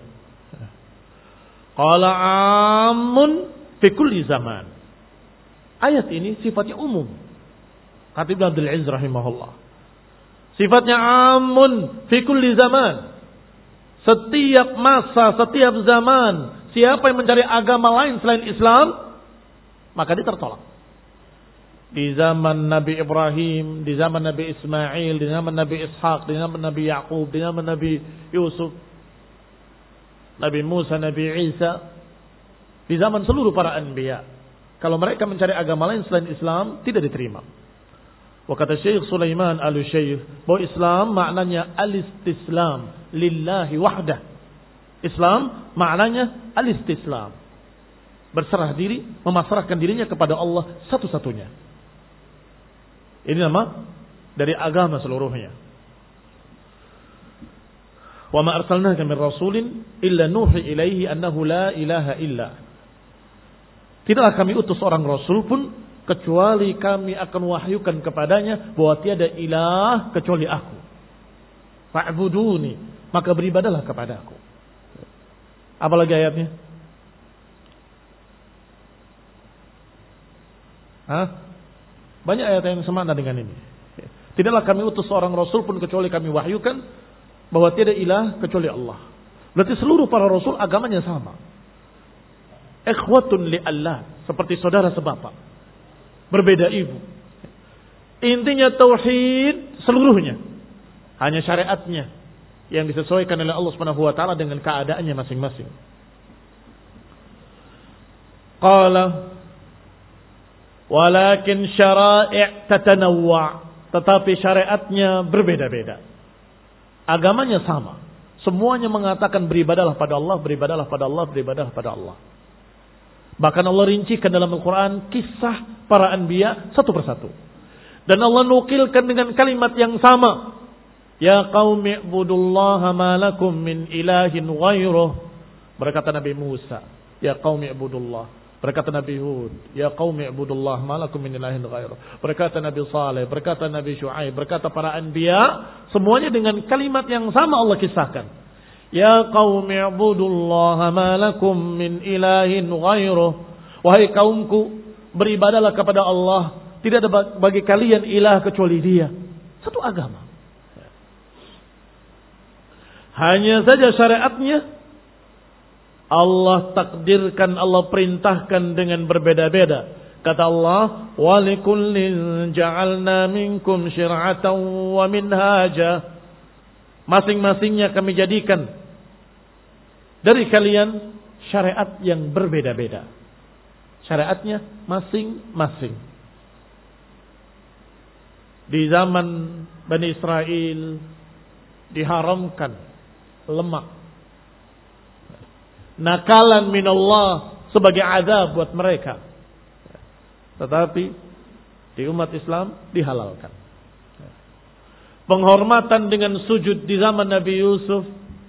Speaker 1: Qala amun fi kulli zaman. Ayat ini sifatnya umum. Khatib Abdul Aziz rahimahullah. Sifatnya amun fi kulli zaman. Setiap masa, setiap zaman, siapa yang mencari agama lain selain Islam, maka dia tertolak. Di zaman Nabi Ibrahim, di zaman Nabi Ismail, di zaman Nabi Ishaq, di zaman Nabi Yaqub, di zaman Nabi Yusuf, Nabi Musa, Nabi Isa, di zaman seluruh para anbiya. Kalau mereka mencari agama lain selain Islam, tidak diterima. Wa kata Syekh Sulaiman Al-Syekh, bahwa Islam maknanya al-istislam lillahi wahdah. Islam maknanya al-istislam, berserah diri, memasrahkan dirinya kepada Allah satu-satunya. Ini nama dari agama seluruhnya. Wa ma arsalnaka min rasulin illa nuhi ilaihi annahu la ilaha illa. Tidaklah kami utus orang rasul pun kecuali kami akan wahyukan kepadanya bahwa tiada ilah kecuali aku. Fa'buduni, maka beribadalah kepadaku. Apalagi ayatnya? Hah? Banyak ayat yang semakna dengan ini. Tidaklah kami utus seorang rasul pun kecuali kami wahyukan bahwa tiada ilah kecuali Allah. Berarti seluruh para rasul agamanya sama. Ikhwatun li Allah, seperti saudara sebapak. Berbeda ibu. Intinya tauhid seluruhnya. Hanya syariatnya yang disesuaikan oleh Allah Subhanahu wa taala dengan keadaannya masing-masing. Qala walakin syara'i' tatanawwa', tetapi syariatnya berbeda-beda. Agamanya sama. Semuanya mengatakan beribadalah pada Allah, beribadalah pada Allah, beribadalah pada Allah. Bahkan Allah rincikan dalam Al-Quran kisah para anbiya satu persatu. Dan Allah nukilkan dengan kalimat yang sama. Ya qaumi ibudullaha ma lakum min ilahin ghairuh. Berkata Nabi Musa, ya qaumi ibudullah. Berkata Nabi Hud, ya qaumi ibudullah ma lakum min ilahin ghairuh. Berkata Nabi Saleh, berkata Nabi Syuaib, berkata para anbiya, semuanya dengan kalimat yang sama Allah kisahkan. Ya qaumi ibudullaha ma lakum min ilahin ghairuh. Wahai kaumku, beribadalah kepada Allah, tidak ada bagi kalian ilah kecuali Dia. Satu agama. Hanya saja syariatnya Allah takdirkan, Allah perintahkan dengan berbeda-beda. Kata Allah, wa likullin ja'alna minkum syir'atan wa minhaja. Masing-masingnya kami jadikan dari kalian syariat yang berbeda-beda. Syariatnya masing-masing. Di zaman Bani Israel diharamkan lemak. Nakalan minallah, sebagai azab buat mereka. Tetapi di umat Islam dihalalkan. Penghormatan dengan sujud di zaman Nabi Yusuf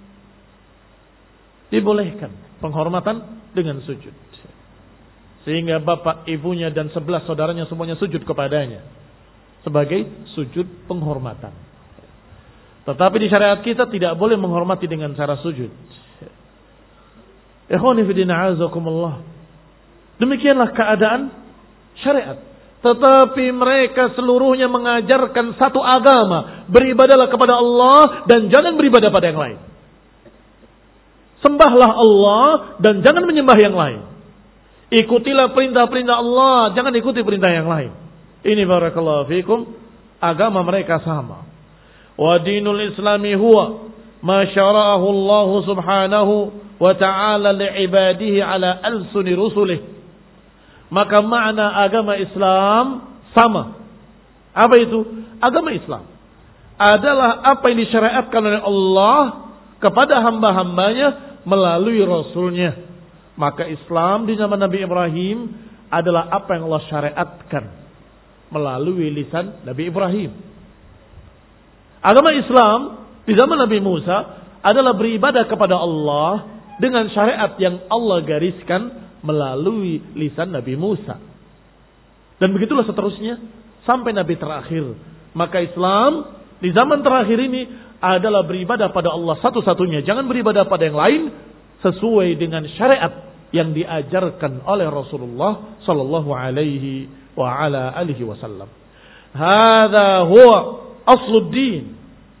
Speaker 1: dibolehkan. Penghormatan dengan sujud. Sehingga bapak, ibunya dan sebelas saudaranya semuanya sujud kepadanya. Sebagai sujud penghormatan. Tetapi di syariat kita tidak boleh menghormati dengan cara sujud. Ikhwani fi din a'azakumullah. Demikianlah keadaan syariat. Tetapi mereka seluruhnya mengajarkan satu agama. Beribadalah kepada Allah dan jangan beribadah pada yang lain. Sembahlah Allah dan jangan menyembah yang lain. Ikutilah perintah-perintah Allah, jangan ikuti perintah yang lain. Ini barakallahu fikum, agama mereka sama. Wa dinul islami huwa ma syara'ahu Allah subhanahu wa ta'ala li'ibadihi ala alsuni rusulih. Maka makna agama Islam sama. Apa itu? Agama Islam adalah apa yang disyariatkan oleh Allah kepada hamba-hambanya melalui Rasulnya. Maka Islam di zaman Nabi Ibrahim adalah apa yang Allah syariatkan melalui lisan Nabi Ibrahim. Agama Islam di zaman Nabi Musa adalah beribadah kepada Allah dengan syariat yang Allah gariskan melalui lisan Nabi Musa. Dan begitulah seterusnya sampai Nabi terakhir. Maka Islam di zaman terakhir ini adalah beribadah pada Allah satu-satunya. Jangan beribadah pada yang lain sesuai dengan syariat yang diajarkan oleh Rasulullah sallallahu alaihi wa ala alihi wasallam. Hadza huwa asluddin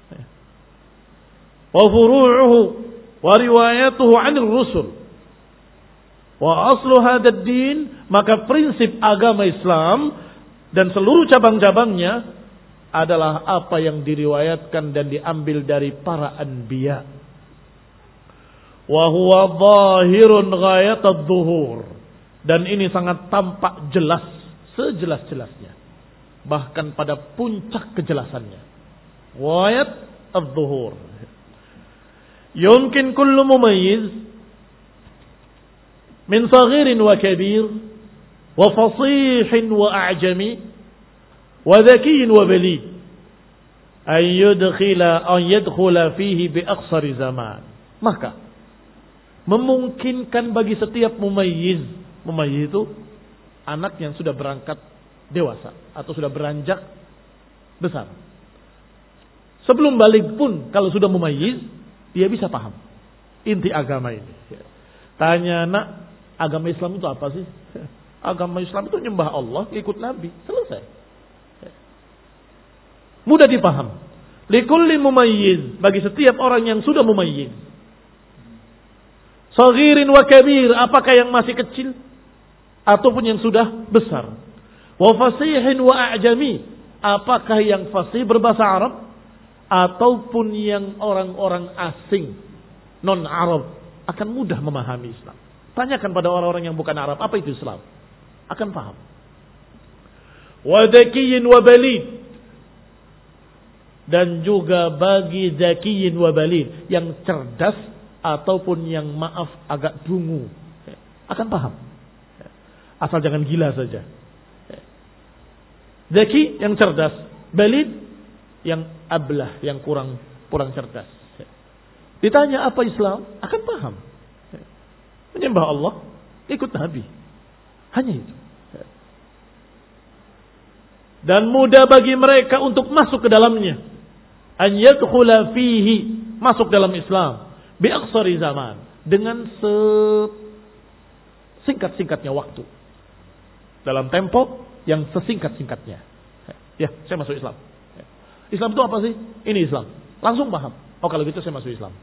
Speaker 1: wa furu'uhu wa riwayatuhu 'anil rusul. Wa aslu hadzal din, maka prinsip agama Islam dan seluruh cabang-cabangnya adalah apa yang diriwayatkan dan diambil dari para anbiya. Wa huwa zahirun ghayatadh dhuhur, dan ini sangat tampak jelas sejelas-jelasnya, bahkan pada puncak kejelasannya. Ghayat adh-dhuhur. Yumkin kullu mumayyiz min saghirin wa kabir wa fasihin wa a'jami wa dhakiyin wa balid an yudkhila an yadkhula fihi bi aqsari zaman. Maka memungkinkan bagi setiap mumayyiz, mumayyiz itu anak yang sudah berangkat dewasa atau sudah beranjak besar. Sebelum balik pun kalau sudah mumayyiz, dia bisa paham inti agama ini. Tanya, nak, agama Islam itu apa sih? Agama Islam itu nyembah Allah, ikut Nabi, selesai. Mudah dipaham. Likulli mumayyiz, bagi setiap orang yang sudah mumayyiz. Saghirin wa kabir, apakah yang masih kecil ataupun yang sudah besar. Wa fasihin wa a'jami, apakah yang fasih berbahasa Arab ataupun yang orang-orang asing non-Arab, akan mudah memahami Islam. Tanyakan pada orang-orang yang bukan Arab, apa itu Islam? Akan paham. Wa dhakiyin wa balid, dan juga bagi dhakiyin wa balid, yang cerdas ataupun yang maaf agak dungu, akan paham. Asal jangan gila saja. Dhaki yang cerdas, balid yang ablah, yang kurang kurang cerdas. Ditanya apa Islam, akan paham. Menyembah Allah, ikut Nabi. Hanya itu. Dan mudah bagi mereka untuk masuk ke dalamnya. An yadkhula fihi, masuk dalam Islam bi aqsari zaman, dengan sesingkat-singkatnya waktu. Dalam tempo yang sesingkat-singkatnya. Ya, saya masuk Islam. Islam itu apa sih? Ini Islam. Langsung paham. Oh, kalau gitu saya masuk Islam.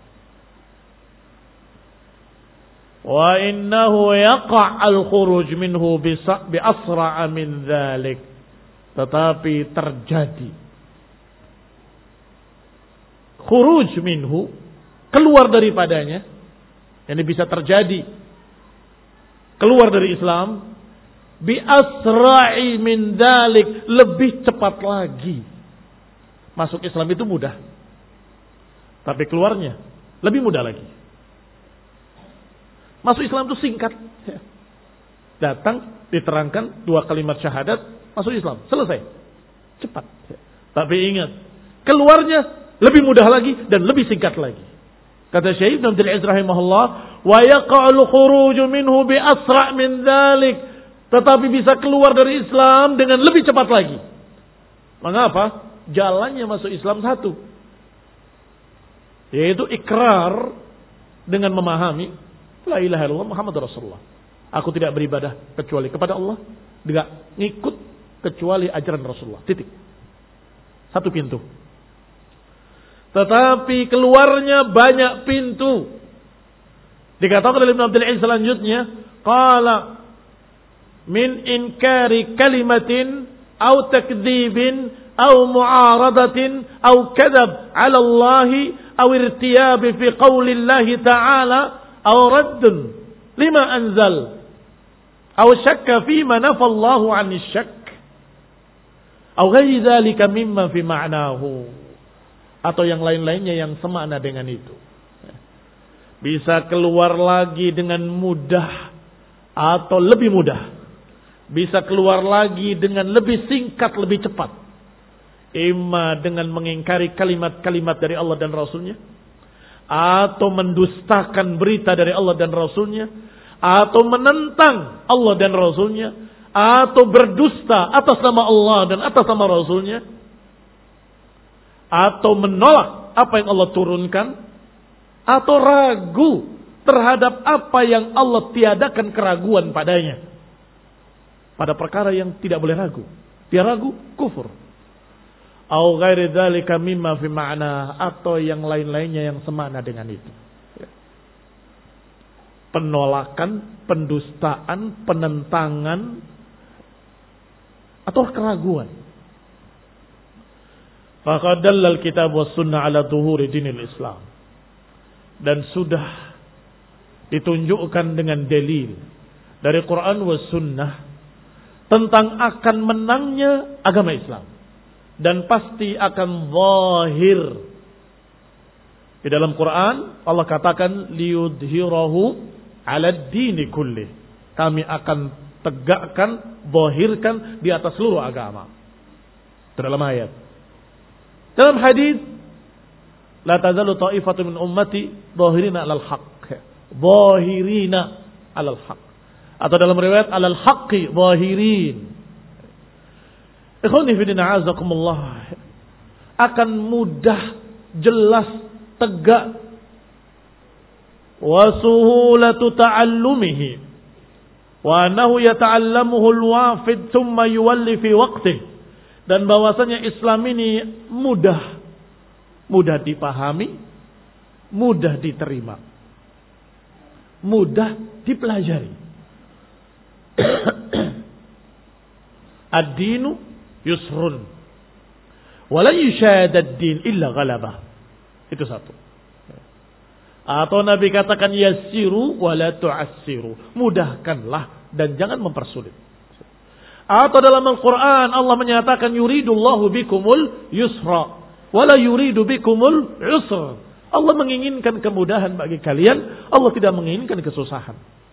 Speaker 1: Wa innahu yaqa' al-khuruj minhu bi asra'a min dzalik. Tetapi terjadi khuruj minhu, keluar daripadanya. Ini bisa terjadi keluar dari Islam bi asra'i min dzalik, lebih cepat lagi. Masuk Islam itu mudah, tapi keluarnya lebih mudah lagi. Masuk Islam itu singkat. Datang, diterangkan dua kalimat syahadat, masuk Islam, selesai. Cepat. Tapi ingat, keluarnya lebih mudah lagi dan lebih singkat lagi. Kata Syekh Ibnu Abdul Aziz rahimahullah, wa yaqa'ul khuruj minhu bi asra' min dzalik, tetapi bisa keluar dari Islam dengan lebih cepat lagi. Mengapa? Jalannya masuk Islam satu, yaitu ikrar dengan memahami la ilaha illallah Muhammad Rasulullah. Aku tidak beribadah kecuali kepada Allah, tidak ngikut kecuali ajaran Rasulullah. Titik. Satu pintu. Tetapi keluarnya banyak pintu. Dikatakan oleh Ibnu Abdul Aziz selanjutnya, qala min inkari kalimatin au takdzibin أو معارضة أو كذب على الله أو ارتياب في قول الله تعالى أو رد لما أنزل أو شك فيما نفى الله عن الشك أو غير ذلك مما في معناه, atau yang lain-lainnya yang semakna dengan itu. Bisa keluar lagi dengan mudah atau lebih mudah. Bisa keluar lagi dengan lebih singkat, lebih cepat. Ima dengan mengingkari kalimat-kalimat dari Allah dan Rasulnya, atau mendustakan berita dari Allah dan Rasulnya, atau menentang Allah dan Rasulnya, atau berdusta atas nama Allah dan atas nama Rasulnya, atau menolak apa yang Allah turunkan, atau ragu terhadap apa yang Allah tiadakan keraguan padanya, pada perkara yang tidak boleh ragu. Dia ragu, kufur. Au ghairi dzalika mimma fi ma'na, atau yang lain-lainnya yang semakna dengan itu. Penolakan, pendustaan, penentangan, atau keraguan. Faqad dallal kitab was sunnah ala dhuhuri dinil Islam. Dan sudah ditunjukkan dengan dalil dari Quran was sunnah tentang akan menangnya agama Islam. Dan pasti akan zahir. Di dalam Quran Allah katakan liyudhirahu ala dini kullih. Kami akan tegakkan, zahirkan di atas seluruh agama. Dalam ayat. Dalam hadis, la tazalu ta'ifatu min ummati zahirina 'alal haqq. Zahirina 'alal haqq. Atau dalam riwayat 'alal haqqi zahirin. Ikhwani fillah a'azakumullah, akan mudah, jelas, tegak, wa suhulatu ta'allumihi wa annahu yata'allamuhu al-wafid thumma yuwalli fi waqtih, dan bahwasanya Islam ini mudah, mudah dipahami, mudah diterima, mudah dipelajari. Ad-dinu yusrun wala yushad ad-din illa ghalabah. Itu satu. Atau Nabi katakan yassiru wala tu'assiru, mudahkanlah dan jangan mempersulit. Atau dalam Al-Quran Allah menyatakan yuridullahu bikumul yusra wala yuridu bikumul usra. Allah menginginkan kemudahan bagi kalian, Allah tidak menginginkan kesusahan.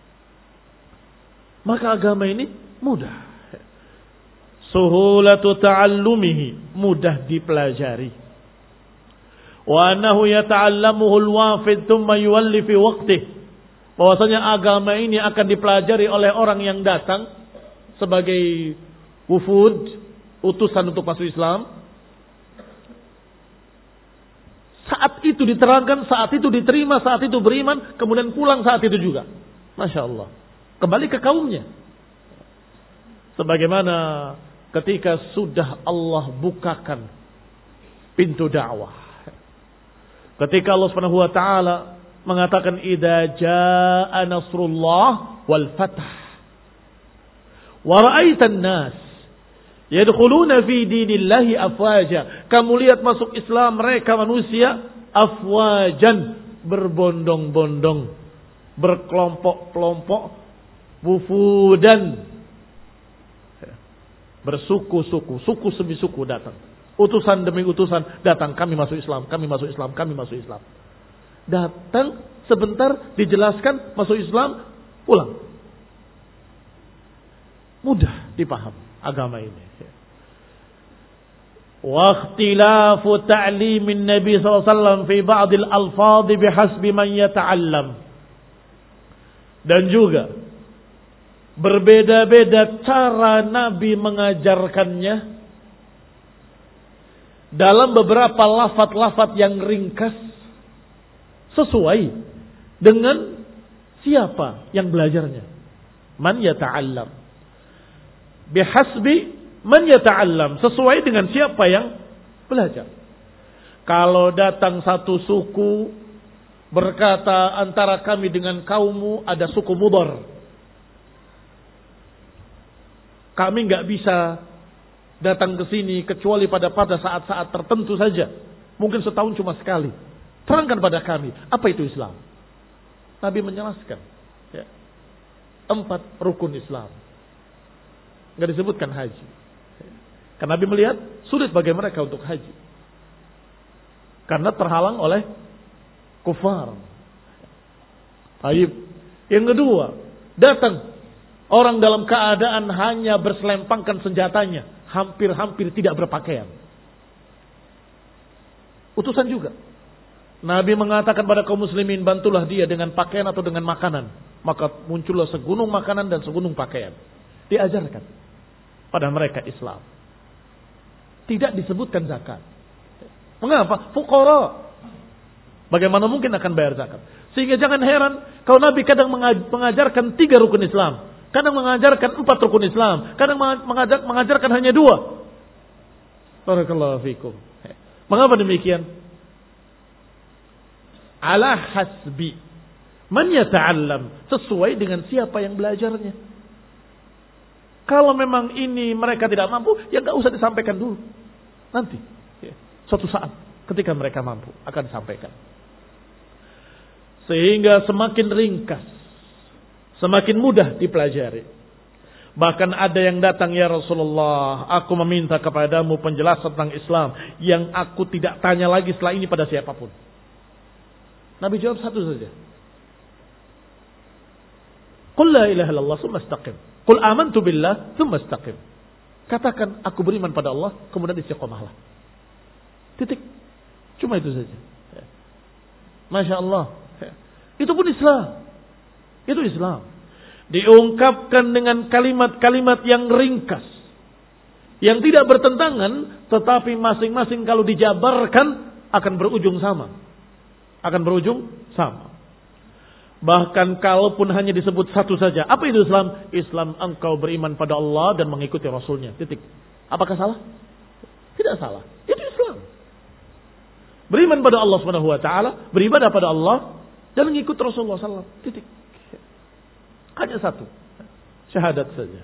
Speaker 1: Maka agama ini mudah. Suhulatu ta'allumihi, mudah dipelajari. Wa annahu yata'allamuhu al-wafid thumma yuwalli fi waqtih. Bahwasanya agama ini akan dipelajari oleh orang yang datang sebagai wufud, utusan untuk masuk Islam. Saat itu diterangkan, saat itu diterima, saat itu beriman, kemudian pulang saat itu juga. Masya Allah. Kembali ke kaumnya. Sebagaimana ketika sudah Allah bukakan pintu dakwah. Ketika Allah Subhanahu wa taala mengatakan idza jaa nasrullah wal fath wa ra'aitan nas yadkhuluna fi dinillahi afwaja. Kamu lihat masuk Islam mereka manusia afwajan, berbondong-bondong, berkelompok-kelompok, wufudan, bersuku-suku, suku demi suku datang. Utusan demi utusan datang, kami masuk Islam, kami masuk Islam, kami masuk Islam. Datang sebentar, dijelaskan, masuk Islam, pulang. Mudah dipaham agama ini. Wa ikhtilafu ta'limin Nabi sallallahu alaihi wasallam fi ba'dil alfadh bihasbi man yata'allam. Dan juga berbeda-beda cara Nabi mengajarkannya dalam beberapa lafaz-lafaz yang ringkas sesuai dengan siapa yang belajarnya. Man yata'allam. Bihasbi man yata'allam. Sesuai dengan siapa yang belajar. Kalau datang satu suku berkata antara kami dengan kaummu ada suku Mudar. Kami nggak bisa datang ke sini kecuali pada pada saat-saat tertentu saja. Mungkin setahun cuma sekali. Terangkan pada kami, apa itu Islam? Nabi menjelaskan. Ya. Empat rukun Islam. Nggak disebutkan haji. Karena Nabi melihat sulit bagi mereka untuk haji. Karena terhalang oleh kufar. Taib. Yang kedua, datang orang dalam keadaan hanya berselempangkan senjatanya. Hampir-hampir tidak berpakaian. Utusan juga. Nabi mengatakan pada kaum muslimin, bantulah dia dengan pakaian atau dengan makanan. Maka muncullah segunung makanan dan segunung pakaian. Diajarkan pada mereka Islam. Tidak disebutkan zakat. Mengapa? Fuqara. Bagaimana mungkin akan bayar zakat? Sehingga jangan heran kalau Nabi kadang mengajarkan tiga rukun Islam. Kadang mengajarkan empat rukun Islam. Kadang mengajar, mengajarkan hanya dua. Barakallahu fikum. Mengapa demikian? Ala hasbi man yata'allam, sesuai dengan siapa yang belajarnya. Kalau memang ini mereka tidak mampu, ya enggak usah disampaikan dulu. Nanti ya, suatu saat ketika mereka mampu akan disampaikan. Sehingga semakin ringkas, semakin mudah dipelajari. Bahkan ada yang datang, ya Rasulullah, aku meminta kepadamu penjelasan tentang Islam yang aku tidak tanya lagi setelah ini pada siapapun. Nabi jawab satu saja. Qul la ilaha illallah tsumma istaqim. Qul amantu billah tsumma istaqim. Katakan aku beriman pada Allah, kemudian istiqomahlah. Titik. Cuma itu saja. Masya Allah. Itu pun Islam. Itu Islam. Diungkapkan dengan kalimat-kalimat yang ringkas, yang tidak bertentangan, tetapi masing-masing kalau dijabarkan akan berujung sama. Akan berujung sama. Bahkan kalaupun hanya disebut satu saja. Apa itu Islam? Islam engkau beriman pada Allah dan mengikuti Rasulnya. Titik. Apakah salah? Tidak salah. Itu Islam. Beriman pada Allah subhanahu wa taala, beribadah pada Allah dan mengikuti Rasulullah sallallahu alaihi wasallam. Titik. Hanya satu. Syahadat saja.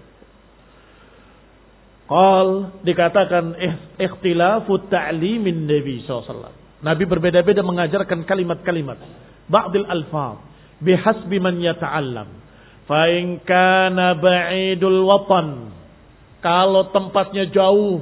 Speaker 1: Qal, dikatakan ikhtilafu ta'limin Nabi sallallahu alaihi wasallam. Nabi berbeda-beda mengajarkan kalimat-kalimat. Ba'dil alfaz bihasbi man yata'allam. Fa in kana ba'idul watan, kalau tempatnya jauh,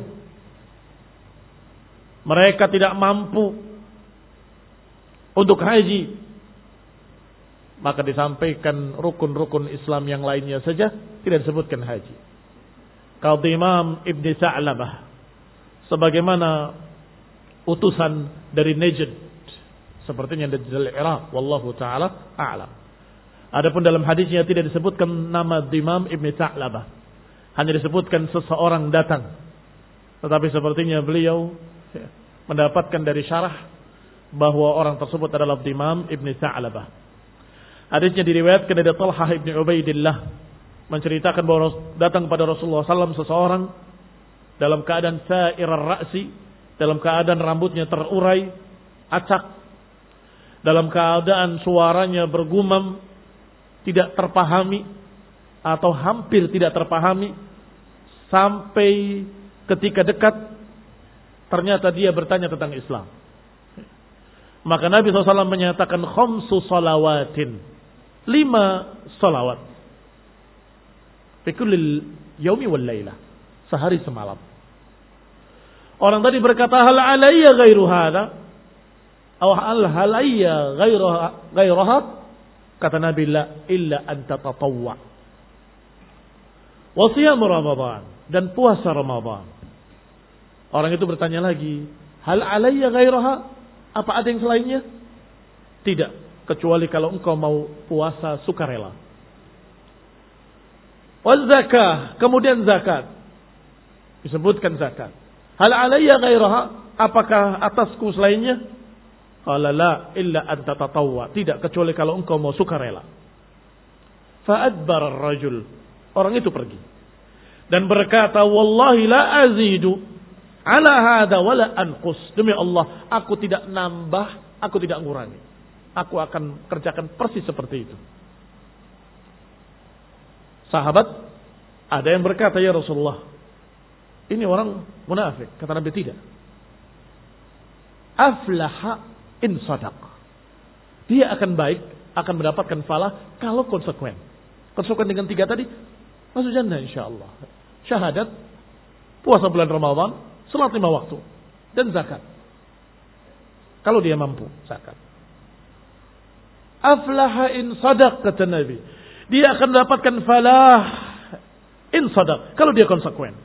Speaker 1: mereka tidak mampu untuk haji, maka disampaikan rukun-rukun Islam yang lainnya saja, tidak disebutkan haji. Qadhi Imam Ibn Sa'labah, sebagaimana utusan dari Najd, sepertinya dari Iraq, wallahu taala a'lam. Adapun dalam hadisnya tidak disebutkan nama Imam Ibn Sa'labah, hanya disebutkan seseorang datang. Tetapi sepertinya beliau ya, mendapatkan dari syarah bahwa orang tersebut adalah Imam Ibn Sa'labah. Hadisnya diriwayatkan dari Talhah Ibn Ubaidillah, menceritakan bahwa datang kepada Rasulullah sallallahu alaihi wasallam seseorang dalam keadaan sa'ir ar-ra'si, dalam keadaan rambutnya terurai, acak, dalam keadaan suaranya bergumam, tidak terpahami atau hampir tidak terpahami, sampai ketika dekat ternyata dia bertanya tentang Islam. Maka Nabi shallallahu alaihi wasallam menyatakan khamsu salawatin, lima salawat fi kulli yaumi wal lailah, sehari semalam. Orang tadi berkata, hal alayya ghairu hadza aw hal alayya ghairuha ghairuha, kata Nabi, la illa an tatatawwa wa shiyam Ramadan, dan puasa Ramadan. Orang itu bertanya lagi, hal alayya ghairuha, apa ada yang selainnya? Tidak, kecuali kalau engkau mau puasa sukarela. Wal zakah, kemudian zakat. Disebutkan zakat. Hal alayya ghairaha, apakah atasku selainnya? Qala la illa an tatatawwa, tidak, kecuali kalau engkau mau sukarela. Fa adbara ar-rajul, orang itu pergi dan berkata, wallahi la azidu ala hada wala anqus, demi Allah aku tidak nambah, aku tidak ngurangi, aku akan kerjakan persis seperti itu. Sahabat ada yang berkata, ya Rasulullah, ini orang munafik. Kata Nabi, tidak. Aflaha in sadaq, dia akan baik, akan mendapatkan falah kalau konsekuen. Konsekuen dengan tiga tadi, masuk jannah insyaallah. Syahadat, puasa bulan Ramadan, salat lima waktu, dan zakat. Kalau dia mampu zakat. Aflaha in sadaq, kata Nabi, dia akan mendapatkan falah in sadaq kalau dia konsekuen.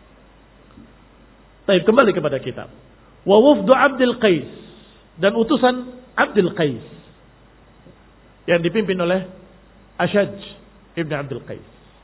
Speaker 1: Baik, kembali kepada kitab. Wa wafdu Abdul Qais, dan utusan Abdul Qais yang dipimpin oleh Ashaj ibn Abdul Qais,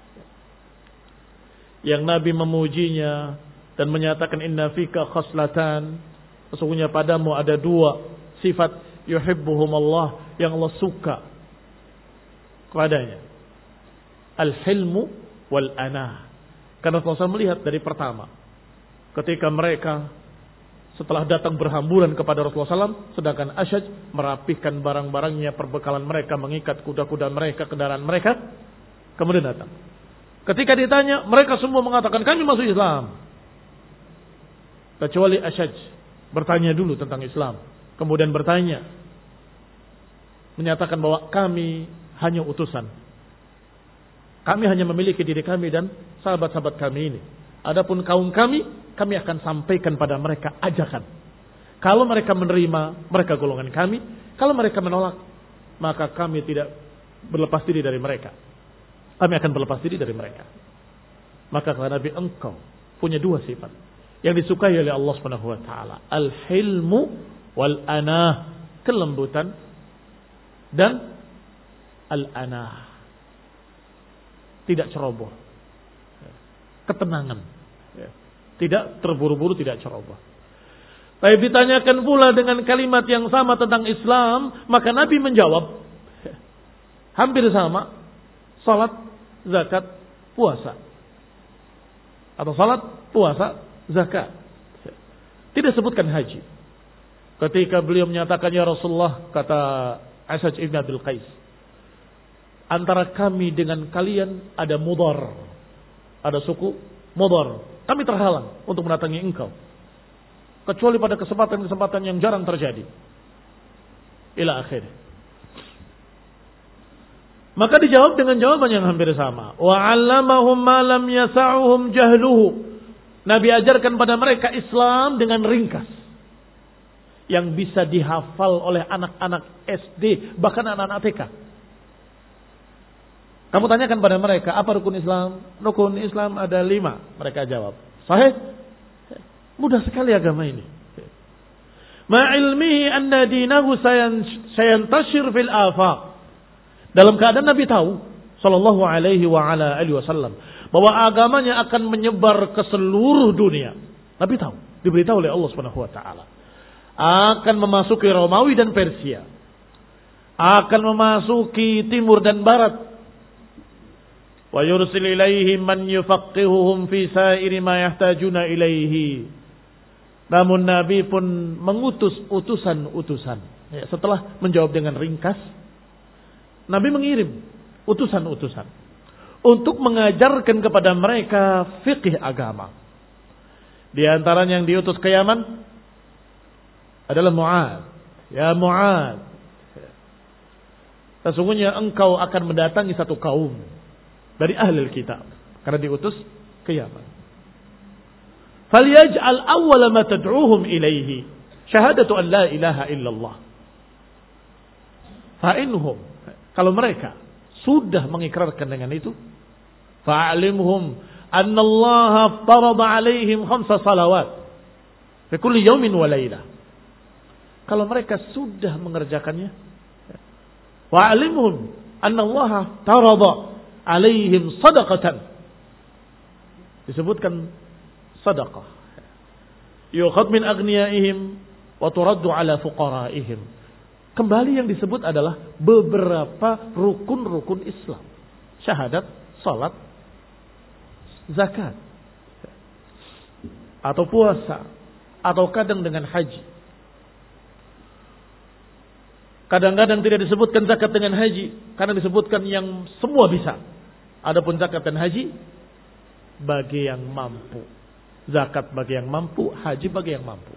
Speaker 1: yang Nabi memujinya dan menyatakan inna fika khaslatan, sesungguhnya padamu ada dua sifat yuhibbuhum Allah, yang Allah suka kepadanya, al-hilmu wal anah. Karena Rasulullah melihat dari pertama, ketika mereka setelah datang berhamburan kepada Rasulullah shallallahu alaihi wasallam, sedangkan Ashaj merapihkan barang-barangnya, perbekalan mereka, mengikat kuda-kuda mereka, kendaraan mereka, kemudian datang. Ketika ditanya, mereka semua mengatakan kami masuk Islam, kecuali Ashaj bertanya dulu tentang Islam, kemudian bertanya, menyatakan bahwa kami hanya utusan, kami hanya memiliki diri kami dan sahabat-sahabat kami ini. Adapun kaum kami, kami akan sampaikan pada mereka ajakan. Kalau mereka menerima, mereka golongan kami. Kalau mereka menolak, maka kami tidak berlepas diri dari mereka. Kami akan berlepas diri dari mereka. Maka kata Nabi, engkau punya dua sifat yang disukai oleh Allah Subhanahu wa taala. Al-hilmu wal anah, kelembutan dan al-anah, tidak ceroboh, ketenangan, tidak terburu-buru, tidak ceroboh. Tapi ditanyakan pula dengan kalimat yang sama tentang Islam, maka Nabi menjawab hampir sama, salat, zakat, puasa, atau salat, puasa, zakat. Tidak sebutkan haji. Ketika beliau menyatakan, ya Rasulullah, kata Ashaj ibn Abdul Qais, antara kami dengan kalian ada mudar, ada suku mudar. Kami terhalang untuk mendatangi engkau, kecuali pada kesempatan-kesempatan yang jarang terjadi. Ila akhir. Maka dijawab dengan jawaban yang hampir sama. Wa 'allamahum ma lam yas'uhum jahluhu. Nabi ajarkan pada mereka Islam dengan ringkas, yang bisa dihafal oleh anak-anak S D, bahkan anak-anak T K. Kamu tanyakan pada mereka, apa rukun Islam? Rukun Islam ada lima. Mereka jawab, sahih? Mudah sekali agama ini. Ma'ilmihi anna dinahu sayantashir fil afaq. Dalam keadaan Nabi tahu, sallallahu alaihi wa ala alihi wasallam, bahwa agamanya akan menyebar ke seluruh dunia. Nabi tahu, diberitahu oleh Allah Subhanahu wa taala. Akan memasuki Romawi dan Persia. Akan memasuki timur dan barat. Wa yursil ilaihim man yufaqihuhum fi sa'iri ma yahtajuna ilaihi. Namun Nabi pun mengutus utusan-utusan. Ya, setelah menjawab dengan ringkas, Nabi mengirim utusan-utusan untuk mengajarkan kepada mereka fikih agama. Di antaranya yang diutus ke Yaman adalah Mu'ad. Ya Mu'ad, sesungguhnya engkau akan mendatangi satu kaum dari ahli kitab, karena diutus ke Yaman. Falyaj'al awwala ma tad'uuhum ilaihi syahadatu an la ilaha illallah. Fa inhum, kalau mereka sudah mengikrarkan dengan itu, fa'alimhum anna Allah farada 'alaihim khamsa salawat fi kulli yawmin wa lailah. Kalau mereka sudah mengerjakannya, wa'alimhum anna Allah farada 'alaihim sadaqatan. Disebutkan sadaqah. Yukhad min aghniyaihim wa turaddu 'ala fuqaraihim. Kembali yang disebut adalah beberapa rukun-rukun Islam. Syahadat, salat, zakat, atau puasa, atau kadang dengan haji. Kadang-kadang tidak disebutkan zakat dengan haji, karena disebutkan yang semua bisa. Adapun zakat dan haji bagi yang mampu. Zakat bagi yang mampu, haji bagi yang mampu.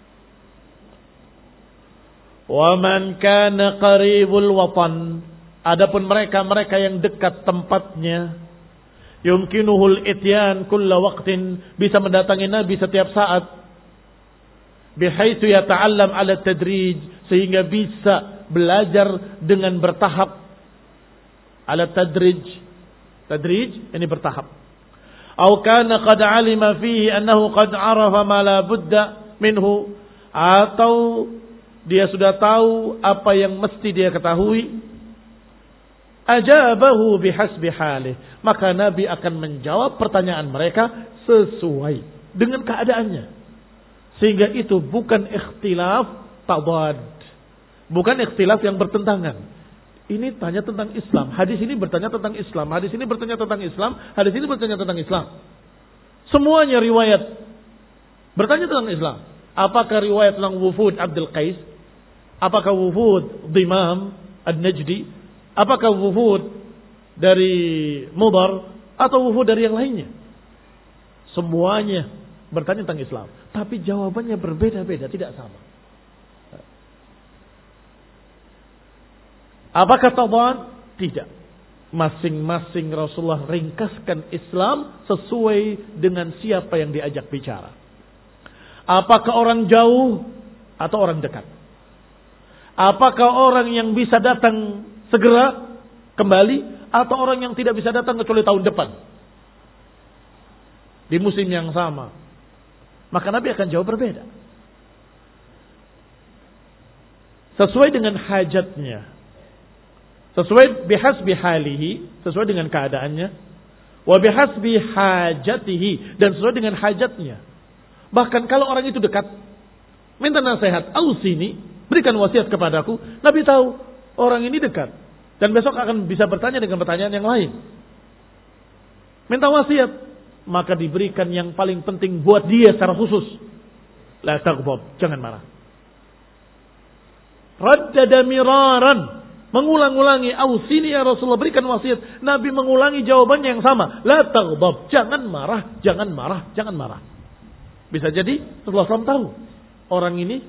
Speaker 1: Wa man kana qaribul watan, adapun mereka-mereka yang dekat tempatnya, yumkinuhul ityan kulla waqtin, bisa mendatangi Nabi setiap saat, bihaitsu yata'allam 'ala tadrij, sehingga bisa belajar dengan bertahap. 'Ala tadrij, tadrij ini bertahap. Atau kana qad 'alima fihi annahu qad 'arafa ma la budda minhu, atau dia sudah tahu apa yang mesti dia ketahui. Ajabahu bihasbi halih, maka Nabi akan menjawab pertanyaan mereka sesuai dengan keadaannya. Sehingga itu bukan ikhtilaf tadad, bukan ikhtilaf yang bertentangan. Ini tanya tentang Islam, hadis ini bertanya tentang Islam, hadis ini bertanya tentang Islam, hadis ini bertanya tentang Islam. Semuanya riwayat Bertanya tentang Islam. Apakah riwayat tentang wufud Abdul Qais? Apakah wufud Dimam Ad-Najdi? Apakah wufud dari Mudar? Atau wufud dari yang lainnya? Semuanya bertanya tentang Islam. Tapi jawabannya berbeda-beda, tidak sama. Apakah tadad? Tidak. Masing-masing Rasulullah ringkaskan Islam sesuai dengan siapa yang diajak bicara. Apakah orang jauh atau orang dekat? Apakah orang yang bisa datang segera kembali atau orang yang tidak bisa datang kecuali tahun depan? Di musim yang sama. Maka Nabi akan jawab berbeda. Sesuai dengan hajatnya. Sesuai bihasbi halihi, sesuai dengan keadaannya, wa bihasbi hajatihi, dan sesuai dengan hajatnya. Bahkan kalau orang itu dekat, minta nasihat, ausini, berikan wasiat kepadaku. Nabi tahu orang ini dekat dan besok akan bisa bertanya dengan pertanyaan yang lain. Minta wasiat, maka diberikan yang paling penting buat dia secara khusus. La taghdab, jangan marah. Raddada miraran, mengulang-ulangi, ausini ya Rasulullah, berikan wasiat. Nabi mengulangi jawabannya yang sama. La taghdab, jangan marah, jangan marah, jangan marah. Bisa jadi Rasulullah shallallahu alaihi wasallam tahu orang ini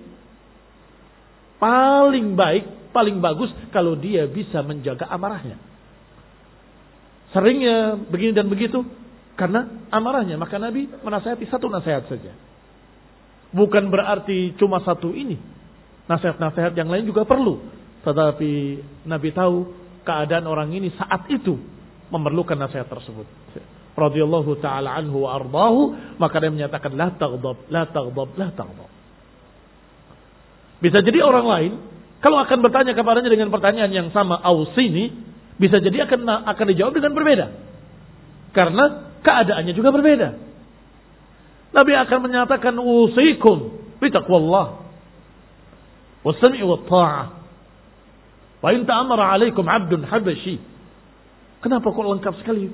Speaker 1: paling baik, paling bagus kalau dia bisa menjaga amarahnya. Seringnya begini dan begitu karena amarahnya. Maka Nabi menasihati satu nasihat saja. Bukan berarti cuma satu ini. Nasihat-nasihat yang lain juga perlu. Tetapi Nabi tahu keadaan orang ini saat itu memerlukan nasihat tersebut. Radhiyallahu ta'ala anhu wa ardahu. Maka dia menyatakan la taghdab, la taghdab, la taghdab. Bisa jadi orang lain kalau akan bertanya kepadanya dengan pertanyaan yang sama, ausini, bisa jadi akan akan dijawab dengan berbeda. Karena keadaannya juga berbeda. Nabi akan menyatakan usikum bitaqwallah was-sam'i wat-tha'ah. Wa in ta'amara 'alaikum 'abdun habasyi. Kenapa kok lengkap sekali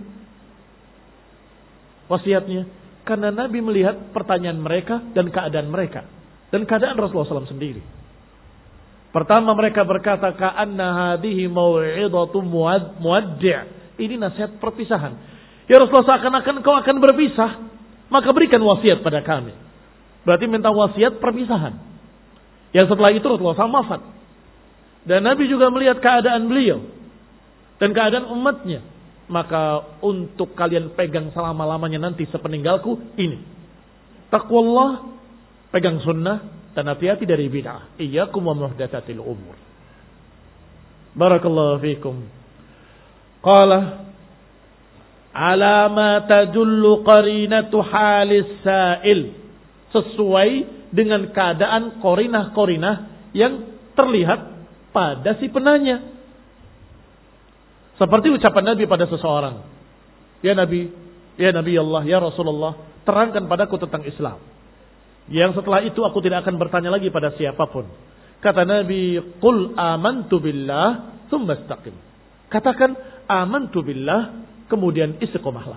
Speaker 1: wasiatnya? Karena Nabi melihat pertanyaan mereka dan keadaan mereka dan keadaan Rasulullah shallallahu alaihi wasallam sendiri. Pertama mereka berkata, ka'anna hadhihi mau'izatu muwaddi'. Ini nasihat perpisahan. Ya Rasulullah, seakan-akan kau akan berpisah, maka berikan wasiat pada kami. Berarti minta wasiat perpisahan. Yang setelah itu Rasulullah shallallahu alaihi wasallam wafat. Dan Nabi juga melihat keadaan beliau dan keadaan umatnya. Maka untuk kalian pegang selama-lamanya nanti sepeninggalku ini. Taqwallah, pegang sunnah, dan hati-hati dari bid'ah. Iyyakum wa muhdatsatil umur. Barakallahu fikum. Qala ala ma tadullu qarinatu halis sa'il. Sesuai dengan keadaan korinah-korinah yang terlihat pada si penanya. Seperti ucapan Nabi pada seseorang. Ya Nabi, ya Nabi Allah, ya Rasulullah, terangkan padaku tentang Islam. Yang setelah itu aku tidak akan bertanya lagi pada siapapun. Kata Nabi, qul amantu billah tsumma istaqim. Katakan amantu billah, kemudian istiqomahlah.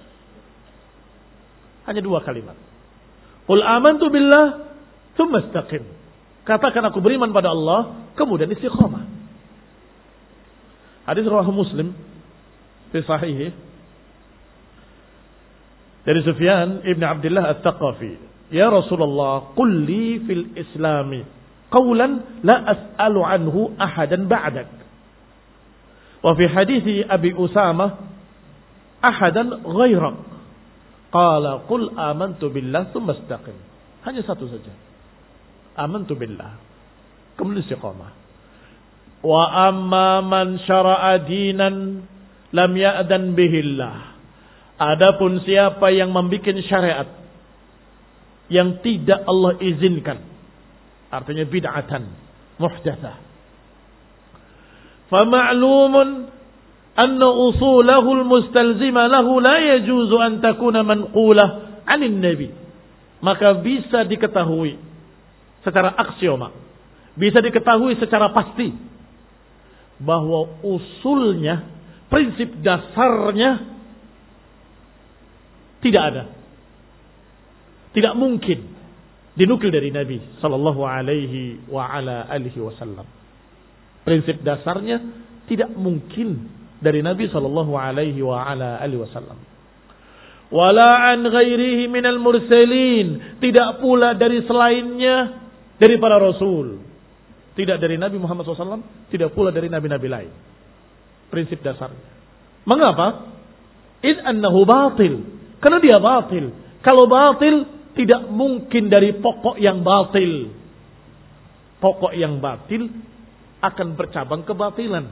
Speaker 1: Hanya dua kalimat. Qul amantu billah tsumma istaqim. Katakan aku beriman pada Allah, kemudian istiqomah. Hadis riwayat Muslim fi sahih dari Sufyan ibn Abdullah At-Thaqafi. Ya Rasulullah, qul li fil Islami qawlan la as'alu anhu ahadan ba'dak. Wa fi hadithi Abi Usamah ahadan ghairak. Qala qul amantu billah tsumma istaqim. Hanya satu saja. Amantu billah. Kemudian istiqamah. Wa amma man syara'a dinan lam ya'dan bihillah. Adapun siapa yang membuat syariat yang tidak Allah izinkan, artinya bid'atan muhdatsah, fa ma'lumun anna usulahu almustalzima lahu la yajuzu an takuna manqulah 'anil nabi. Maka bisa diketahui secara aksioma, bisa diketahui secara pasti bahwa usulnya, prinsip dasarnya tidak ada. Tidak mungkin dinukil dari Nabi sallallahu alaihi wa ala alihi wasallam. Prinsip dasarnya tidak mungkin dari Nabi sallallahu alaihi wa ala alihi wasallam. Wala an ghairihi minal mursalin, tidak pula dari selainnya dari para rasul. Tidak dari Nabi Muhammad shallallahu alaihi wasallam, tidak pula dari nabi-nabi lain. Prinsip dasarnya. Mengapa? Id annahu batil. Karena dia batil. Kalau batil, tidak mungkin dari pokok yang batil. Pokok yang batil akan bercabang kebatilan.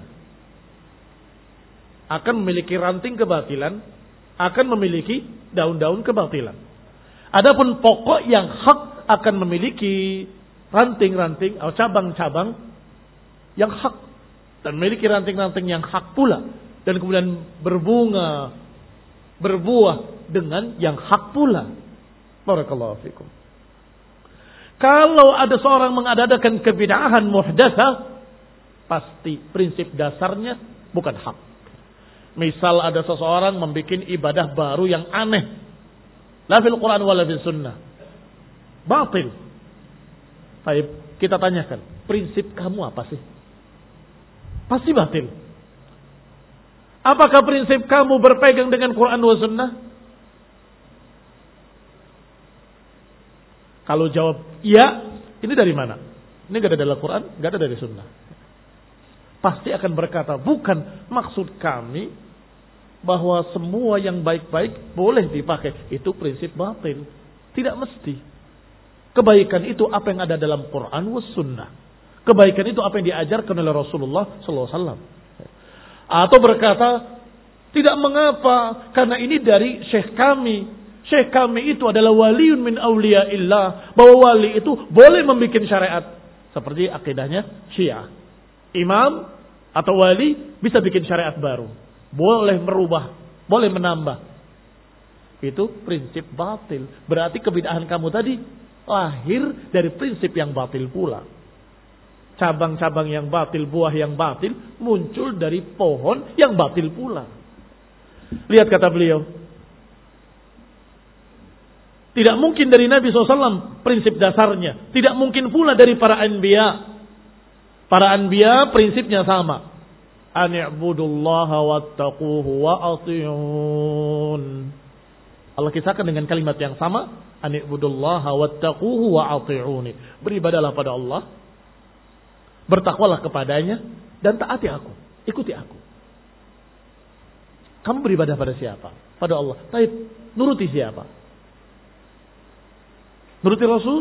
Speaker 1: Akan memiliki ranting kebatilan, akan memiliki daun-daun kebatilan. Adapun pokok yang hak akan memiliki ranting-ranting atau cabang-cabang yang hak. Dan memiliki ranting-ranting yang hak pula. Dan kemudian berbunga, berbuah dengan yang hak pula. Barakallahu fikum. Kalau ada seorang mengadakan kebid'ahan muhdatsah, pasti prinsip dasarnya bukan hak. Misal ada seseorang membuat ibadah baru yang aneh. La fil Quran wala fil sunnah. Batil. Baik, kita tanyakan, prinsip kamu apa sih? Pasti batil. Apakah prinsip kamu berpegang dengan Quran wa sunnah? Kalau jawab iya, ini dari mana? Ini gak ada dalam Quran, gak ada dari sunnah. Pasti akan berkata, bukan maksud kami bahwa semua yang baik-baik boleh dipakai. Itu prinsip batil. Tidak mesti. Kebaikan itu apa yang ada dalam Quran was sunnah. Kebaikan itu apa yang diajarkan oleh Rasulullah sallallahu alaihi wasallam. Atau berkata, tidak mengapa, karena ini dari syekh kami. Syekh kami itu adalah waliun min awliyaillah. Bahwa wali itu boleh membuat syariat. Seperti akidahnya Syiah. Imam atau wali bisa bikin syariat baru. Boleh merubah, boleh menambah. Itu prinsip batil. Berarti kebid'ahan kamu tadi lahir dari prinsip yang batil pula. Cabang-cabang yang batil, buah yang batil muncul dari pohon yang batil pula. Lihat kata beliau. Tidak mungkin dari Nabi shallallahu alaihi wasallam prinsip dasarnya. Tidak mungkin pula dari para anbiya. Para anbiya prinsipnya sama. Ani'budullaha wattaquhu wa ati'un. Allah kisahkan dengan kalimat yang sama. Ani'budullaha wattaquhu wa ati'uni. Beribadalah pada Allah. Bertakwalah kepadanya. Dan taati aku. Ikuti aku. Kamu beribadah pada siapa? Pada Allah. Tapi nuruti siapa? Nuruti Rasul?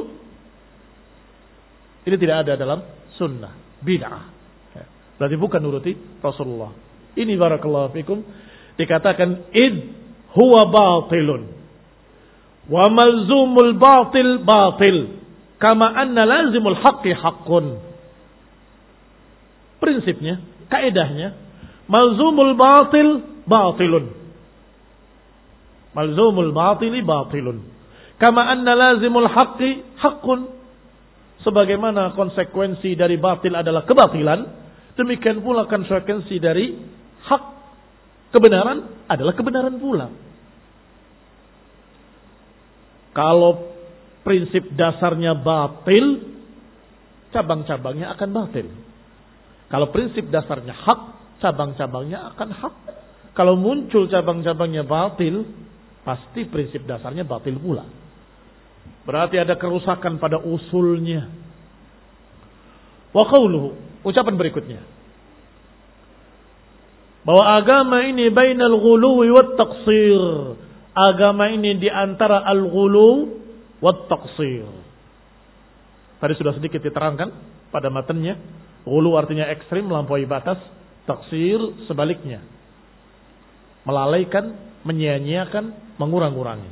Speaker 1: Ini tidak ada dalam sunnah. Bid'ah. Berarti bukan nuruti Rasulullah. Ini barakallahu fikum. Dikatakan id huwa batilun. Wa malzumul batil batil. Kama anna lazimul haqqi haqqun. Prinsipnya, kaedahnya. Malzumul batil batilun. Malzumul batili batilun. Kama anna lazimul haqqi haqqun. Sebagaimana konsekuensi dari batil adalah kebatilan, demikian pula konsekuensi dari hak kebenaran adalah kebenaran pula. Kalau prinsip dasarnya batil, cabang-cabangnya akan batil. Kalau prinsip dasarnya hak, cabang-cabangnya akan hak. Kalau muncul cabang-cabangnya batil, pasti prinsip dasarnya batil pula. Berarti ada kerusakan pada usulnya. Wa qawluhu, ucapan berikutnya. Bahwa agama ini bainal ghuluwi wat taqsir. Agama ini di antara al-ghulu wat taqsir. Tadi sudah sedikit diterangkan pada matanya. Ghulu artinya ekstrim, melampaui batas. Taqsir sebaliknya. Melalaikan, menyia-nyiakan, mengurang-urangi.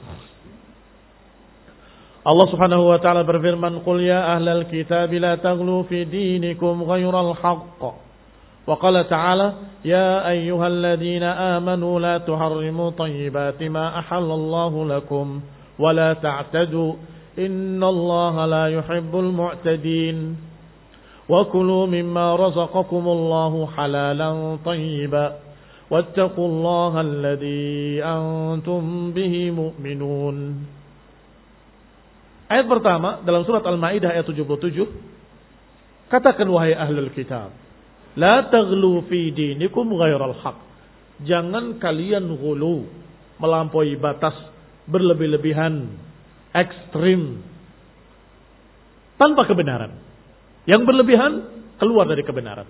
Speaker 1: Allah Subhanahu wa taala berfirman, "Qul ya ahlal kitab la taghlu fi dinikum ghairal haqq." Wa qala ta'ala, "Ya ayyuhalladzina amanu la tuharrimu thayyibati ma ahallallahu lakum wa la ta'tadu innallaha la yuhibbul mu'tadin. Wa kulu mimma razaqakumullahu halalan thayyiban wattaqullaha alladzi antum bihi mu'minun." Ayat pertama dalam surat Al-Maidah ayat tujuh puluh tujuh, katakan wahai ahlul kitab, la taghlu fi dinikum ghairal haq. Jangan kalian ghulu, melampaui batas, berlebih-lebihan, ekstrim tanpa kebenaran. Yang berlebihan keluar dari kebenaran.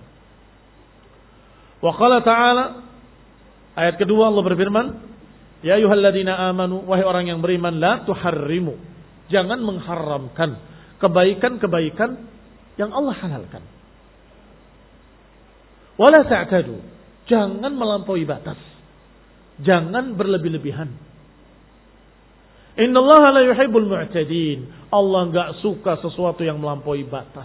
Speaker 1: Wa qala ta'ala, ayat kedua Allah berfirman, ya ayyuhalladzina amanu, wahai orang yang beriman, la tuharrimu, jangan mengharamkan kebaikan-kebaikan yang Allah halalkan. Wala ta'tadu, jangan melampaui batas. Jangan berlebih-lebihan. Innallaha la yuhibbul mu'tadin. Allah enggak suka sesuatu yang melampaui batas.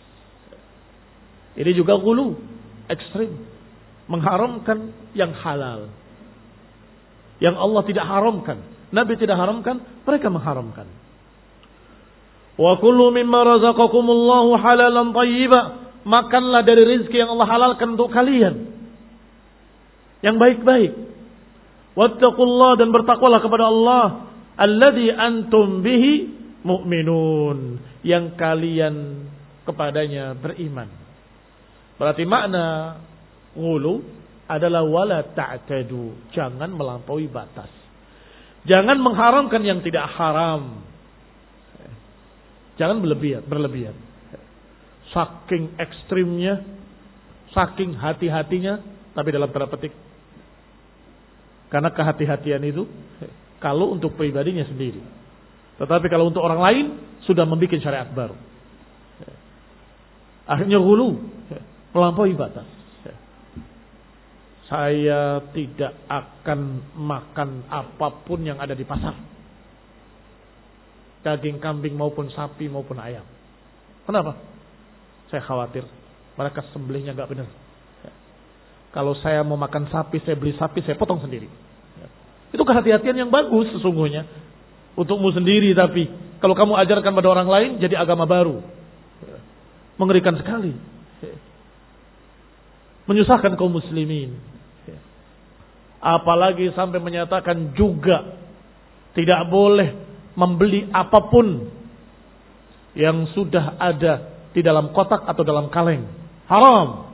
Speaker 1: Ini juga ghulu, ekstrim, mengharamkan yang halal. Yang Allah tidak haramkan, Nabi tidak haramkan, mereka mengharamkan. Wa kullu mimma razaqakumullahu halalan thayyiba, makanlah dari rezeki yang Allah halalkan untuk kalian yang baik-baik. Wattaqullah, dan bertakwalah kepada Allah, alladzi antum bihi mu'minun, yang kalian kepadanya beriman. Berarti makna ghulu adalah wala ta'tadu, jangan melampaui batas. Jangan mengharamkan yang tidak haram. Jangan berlebihan, berlebihan. Saking ekstrimnya, saking hati-hatinya, tapi dalam tanda petik. Karena kehati-hatian itu kalau untuk pribadinya sendiri. Tetapi kalau untuk orang lain sudah membuat syariat baru. Akhirnya ghulu, melampaui batas. Saya tidak akan makan apapun yang ada di pasar. Daging kambing maupun sapi maupun ayam. Kenapa? Saya khawatir mereka sembelihnya nggak benar. Kalau saya mau makan sapi, saya beli sapi, saya potong sendiri. Itu kehati-hatian yang bagus sesungguhnya. Untukmu sendiri, tapi kalau kamu ajarkan pada orang lain, jadi agama baru. Mengerikan sekali. Menyusahkan kaum muslimin. Apalagi sampai menyatakan juga tidak boleh membeli apapun yang sudah ada di dalam kotak atau dalam kaleng. Haram.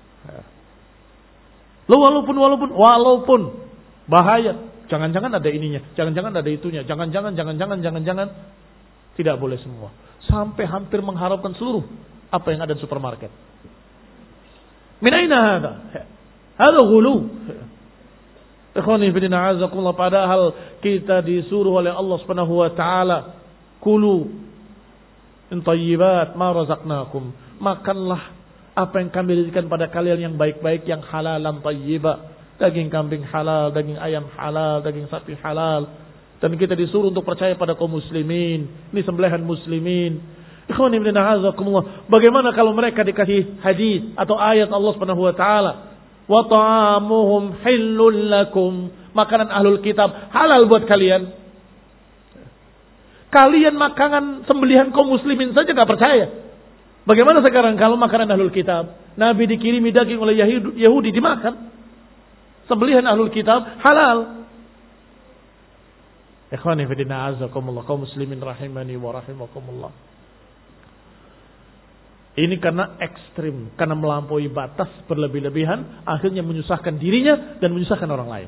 Speaker 1: Lo walaupun walaupun walaupun bahaya, jangan-jangan ada ininya, jangan-jangan ada itunya, jangan-jangan jangan-jangan jangan-jangan tidak boleh semua. Sampai hampir mengharapkan seluruh apa yang ada di supermarket. Min aina hada? Hada ghulu. Ikhwani fillah azakumullah, padahal kita disuruh oleh Allah Subhanahu wa taala, kulu min thayyibat ma razaqnakum, makanlah apa yang kami rizkikan pada kalian yang baik-baik, yang halalan thayyiba, daging kambing halal, daging ayam halal, daging sapi halal. Dan kita disuruh untuk percaya pada kaum muslimin, ini sembelihan muslimin. Ikhwani fillah azakumullah, bagaimana kalau mereka dikasih hadis atau ayat Allah Subhanahu wa taala, wa ta'amuhum hillul lakum, makanan ahlul kitab halal buat kalian. Kalian makanan sembelihan kaum muslimin saja enggak percaya. Bagaimana sekarang kalau makanan ahlul kitab? Nabi dikirimi daging oleh Yahudi dimakan. Sembelihan ahlul kitab halal. Ikhwani fi din azakumullah, kaum muslimin rahimani wa rahimakumullah. Ini karena ekstrim, karena melampaui batas, berlebih-lebihan, akhirnya menyusahkan dirinya dan menyusahkan orang lain.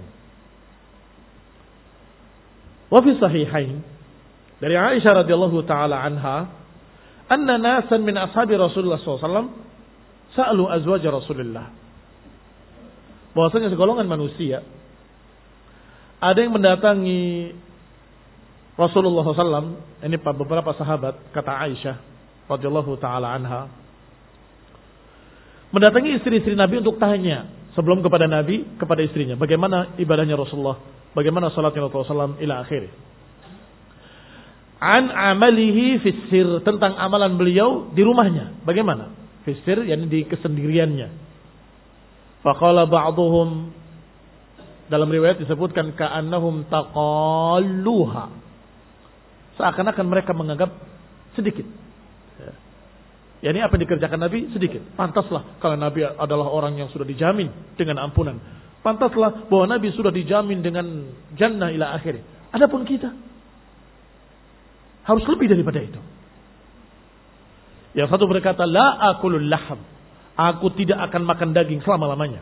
Speaker 1: Wa fi sahihain dari Aisyah radhiyallahu taala anha, anna nasan min ashabi Rasulullah sallallahu alaihi wasallam sa'alu azwaj Rasulullah. Bahwasanya segolongan manusia ada yang mendatangi Rasulullah sallallahu alaihi wasallam, ini beberapa sahabat, kata Aisyah radhiyallahu taala anha, mendatangi istri-istri Nabi untuk tanya sebelum kepada Nabi, kepada istrinya, bagaimana ibadahnya Rasulullah, bagaimana salatnya Rasulullah sallallahu alaihi wasallam ila akhirih. An amalihi fissir, tentang amalan beliau di rumahnya, bagaimana? Fissir, yakni di kesendiriannya. Faqala ba'dhum, dalam riwayat disebutkan ka'annahum taqalluha, seakan-akan mereka menganggap sedikit. Ya, ini apa yang dikerjakan Nabi sedikit. Pantaslah kalau Nabi adalah orang yang sudah dijamin dengan ampunan. Pantaslah bahwa Nabi sudah dijamin dengan jannah ila akhir. Adapun kita, Harus lebih daripada itu. Yang satu berkata, la akulul laham. Aku tidak akan makan daging selama-lamanya.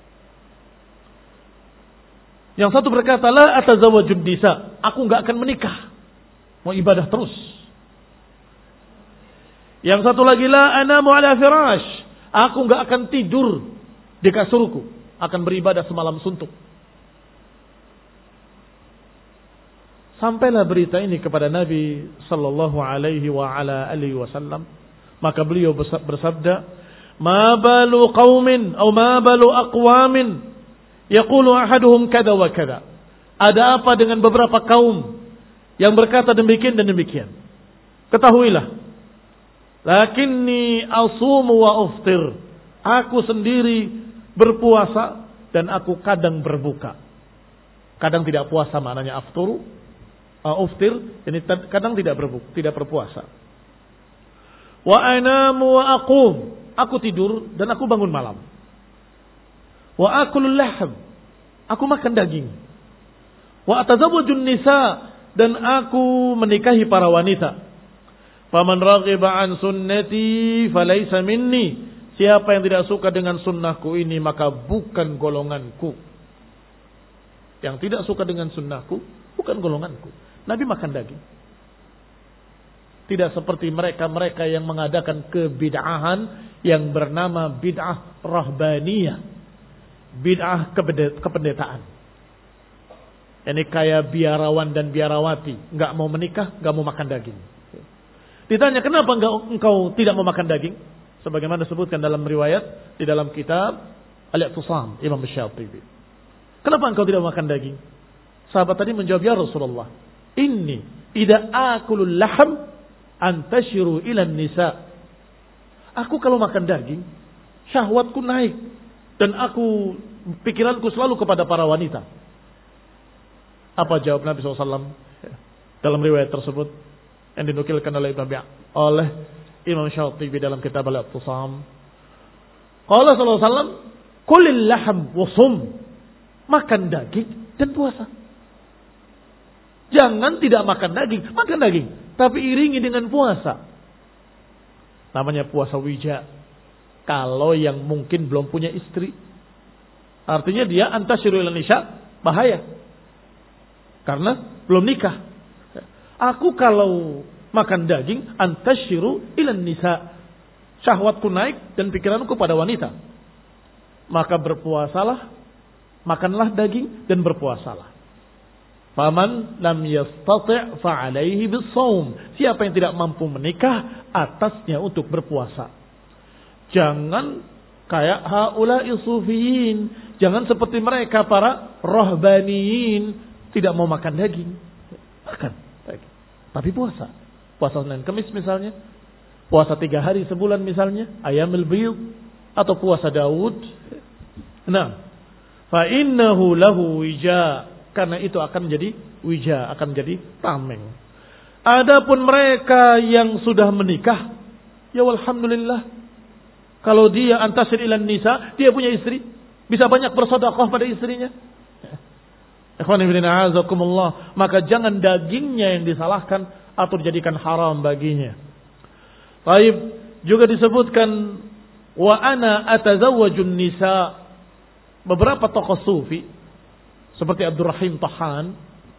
Speaker 1: Yang satu berkata, la atazawwajun nisa. Aku enggak akan menikah. Mau ibadah terus. Yang satu lagi, la anamu ala firash. Aku enggak akan tidur di kasurku. Akan beribadah semalam suntuk. Sampailah berita ini kepada Nabi sallallahu alaihi wa ala alihi wasallam. Maka beliau bersabda, "Ma balu qaumin atau ma balu aqwamin yaqulu ahaduhum kada wa kada." Ada apa dengan beberapa kaum yang berkata demikian dan demikian? Ketahuilah, lakinni asumu wa uftir. Aku sendiri berpuasa dan aku kadang berbuka. Kadang tidak puasa maknanya afturu. Uh, uftir, ini kadang tidak berbuka, tidak berpuasa. Wa anamu wa aqum, aku tidur dan aku bangun malam. Wa akulul lahm, aku makan daging. Wa atazawwajun nisa, dan aku menikahi para wanita. Faman raghiba an sunnati falaysa minni. Siapa yang tidak suka dengan sunnahku ini maka bukan golonganku. Yang tidak suka dengan sunnahku bukan golonganku. Nabi makan daging. Tidak seperti mereka-mereka yang mengadakan kebid'ahan yang bernama bid'ah rahbaniyah. Bid'ah kependetaan. Ini kayak biarawan dan biarawati. Enggak mau menikah, enggak mau makan daging. Ditanya, kenapa engkau, engkau tidak mau makan daging? Sebagaimana disebutkan dalam riwayat, di dalam kitab Al-I'tisam, Imam Syatibi. Kenapa engkau tidak mau makan daging? Sahabat tadi menjawab, ya Rasulullah, inni idza akulul laham antashiru ilan nisa. Aku kalau makan daging, syahwatku naik dan aku pikiranku selalu kepada para wanita. Apa jawab Nabi shallallahu alaihi wasallam dalam riwayat tersebut yang dinukilkan oleh Imam oleh Imam Syatibi dalam kitab Al-I'tisam? Qala sallallahu alaihi wasallam, kulil laham wasum. Makan daging dan puasa. Jangan tidak makan daging, makan daging, tapi iringi dengan puasa. Namanya puasa wija. Kalau yang mungkin belum punya istri, artinya dia antasyiru ilan nisa, bahaya. Karena belum nikah. Aku kalau makan daging, antasyiru ilan nisa, syahwatku naik dan pikiranku pada wanita. Maka berpuasalah, makanlah daging dan berpuasalah. Faman lam yastati' fa'alaihi bis-shaum. Siapa yang tidak mampu menikah, atasnya untuk berpuasa. Jangan kayak haula'i sufiyin, jangan seperti mereka para rahbaniyin, tidak mau makan daging. Makan daging, tapi puasa. Puasa Senin Kamis misalnya, puasa tiga hari sebulan misalnya, ayamil bid, atau puasa Daud. Nah, fa innahu lahu wija. Karena itu akan menjadi wija, akan menjadi tameng. Adapun mereka yang sudah menikah, ya alhamdulillah. Kalau dia antasir ilan nisa, dia punya istri, bisa banyak bersedekah pada istrinya. Ikhwani fillah, azakumullah. Maka jangan dagingnya yang disalahkan atau dijadikan haram baginya. Baik, juga disebutkan wa ana atazawwajun nisa. Beberapa tokoh sufi seperti Abdurrahim Tahan,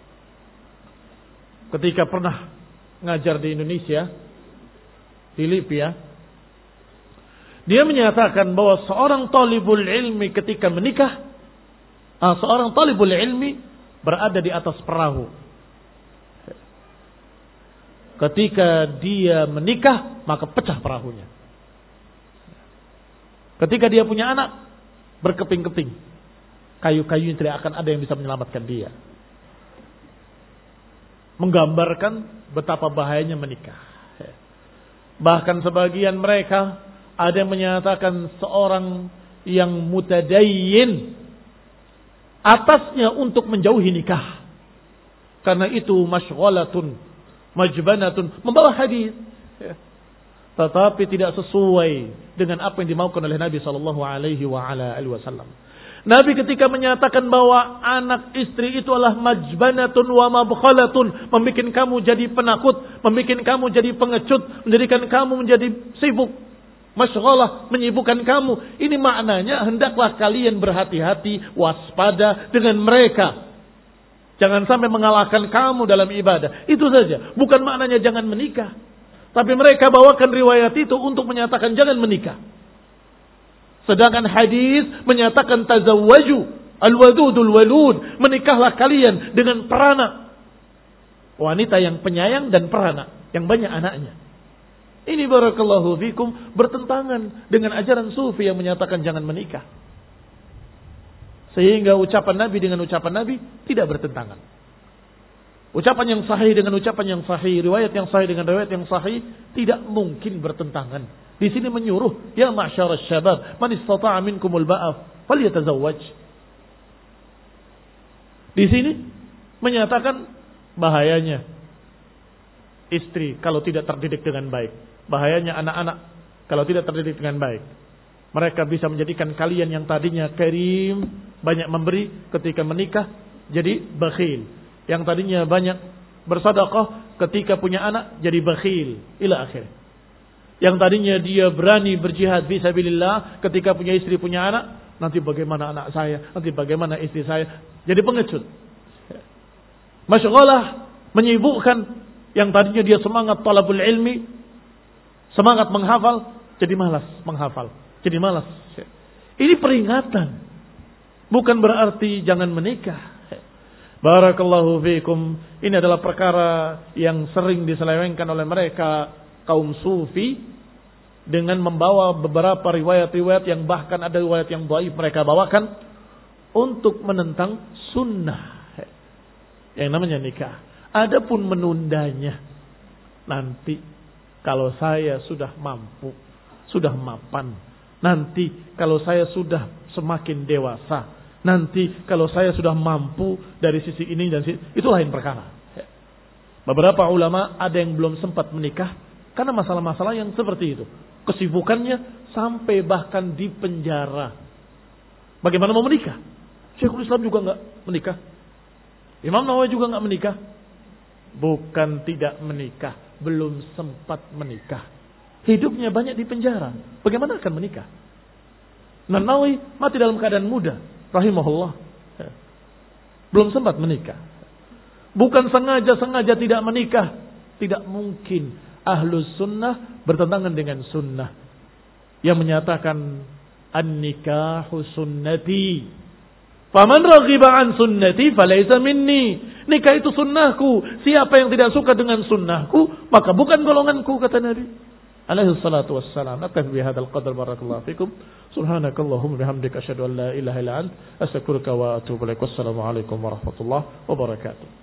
Speaker 1: ketika pernah ngajar di Indonesia, di Libya, dia menyatakan bahwa seorang talibul ilmi ketika menikah, ah, seorang talibul ilmi berada di atas perahu. Ketika dia menikah, maka pecah perahunya. Ketika dia punya anak, berkeping-keping. Kayu-kayu yang tidak akan ada yang bisa menyelamatkan dia. Menggambarkan betapa bahayanya menikah. Bahkan sebagian mereka ada yang menyatakan seorang yang mutadayyin atasnya untuk menjauhi nikah. Karena itu masyghalatun, majbanatun, membawa hadis. Tetapi tidak sesuai dengan apa yang dimaukan oleh Nabi sallallahu alaihi wasallam. Nabi ketika menyatakan bahwa anak istri itu adalah majbanatun wa mabkhalatun, membikin kamu jadi penakut, membikin kamu jadi pengecut, menjadikan kamu menjadi sibuk, masyghalah, menyibukkan kamu. Ini maknanya hendaklah kalian berhati-hati, waspada dengan mereka. Jangan sampai mengalahkan kamu dalam ibadah. Itu saja. Bukan maknanya jangan menikah. Tapi mereka bawakan riwayat itu untuk menyatakan jangan menikah. Sedangkan hadis menyatakan tazawwaju al-wadudul walud, menikahlah kalian dengan peranak. Wanita yang penyayang dan peranak, yang banyak anaknya. Ini barakallahu fikum bertentangan dengan ajaran sufi yang menyatakan jangan menikah. Sehingga ucapan Nabi dengan ucapan Nabi tidak bertentangan. Ucapan yang sahih dengan ucapan yang sahih, riwayat yang sahih dengan riwayat yang sahih tidak mungkin bertentangan. Di sini menyuruh, ya ma'syarasy syabab, man istata'a minkumul ba'af falyatazawwaj. Di sini menyatakan bahayanya istri kalau tidak terdidik dengan baik, bahayanya anak-anak kalau tidak terdidik dengan baik. Mereka bisa menjadikan kalian yang tadinya karim, banyak memberi, ketika menikah jadi bakhil. Yang tadinya banyak bersedekah, ketika punya anak jadi bakhil ila akhir. Yang tadinya dia berani berjihad fisabilillah, ketika punya istri, punya anak, nanti bagaimana anak saya, nanti bagaimana istri saya, jadi pengecut. Masyghalah, menyibukkan. Yang tadinya dia semangat talabul ilmi, semangat menghafal, jadi malas menghafal, jadi malas. Ini peringatan, bukan berarti jangan menikah. Barakallahu fiikum. Ini adalah perkara yang sering diselewengkan oleh mereka kaum sufi dengan membawa beberapa riwayat-riwayat yang bahkan ada riwayat yang dhaif mereka bawakan untuk menentang sunnah yang namanya nikah. Adapun menundanya, nanti kalau saya sudah mampu, sudah mapan, nanti kalau saya sudah semakin dewasa, nanti kalau saya sudah mampu dari sisi ini dan sisi itu, lain perkara. Beberapa ulama ada yang belum sempat menikah karena masalah-masalah yang seperti itu. Kesibukannya sampai bahkan di penjara. Bagaimana mau menikah? Syekhul Islam juga enggak menikah. Imam Nawawi juga enggak menikah. Bukan tidak menikah, belum sempat menikah. Hidupnya banyak di penjara. Bagaimana akan menikah? Nawawi mati dalam keadaan muda, rahimahullah. Belum sempat menikah. Bukan sengaja-sengaja tidak menikah. Tidak mungkin. Ahlus sunnah bertentangan dengan sunnah yang menyatakan an-nikahu sunnati faman raghiba an sunnati falaysa minni. Nikah itu sunnahku, siapa yang tidak suka dengan sunnahku maka bukan golonganku, kata Nabi alaihi salatu wassalam. Naktafi bihadzal qadar, barakallahu fikum. Subhanakallahumma bihamdika asyhadu an la ilaha illa anta astaghfiruka wa atubu ilaik. Wassalamu alaikum warahmatullahi wabarakatuh.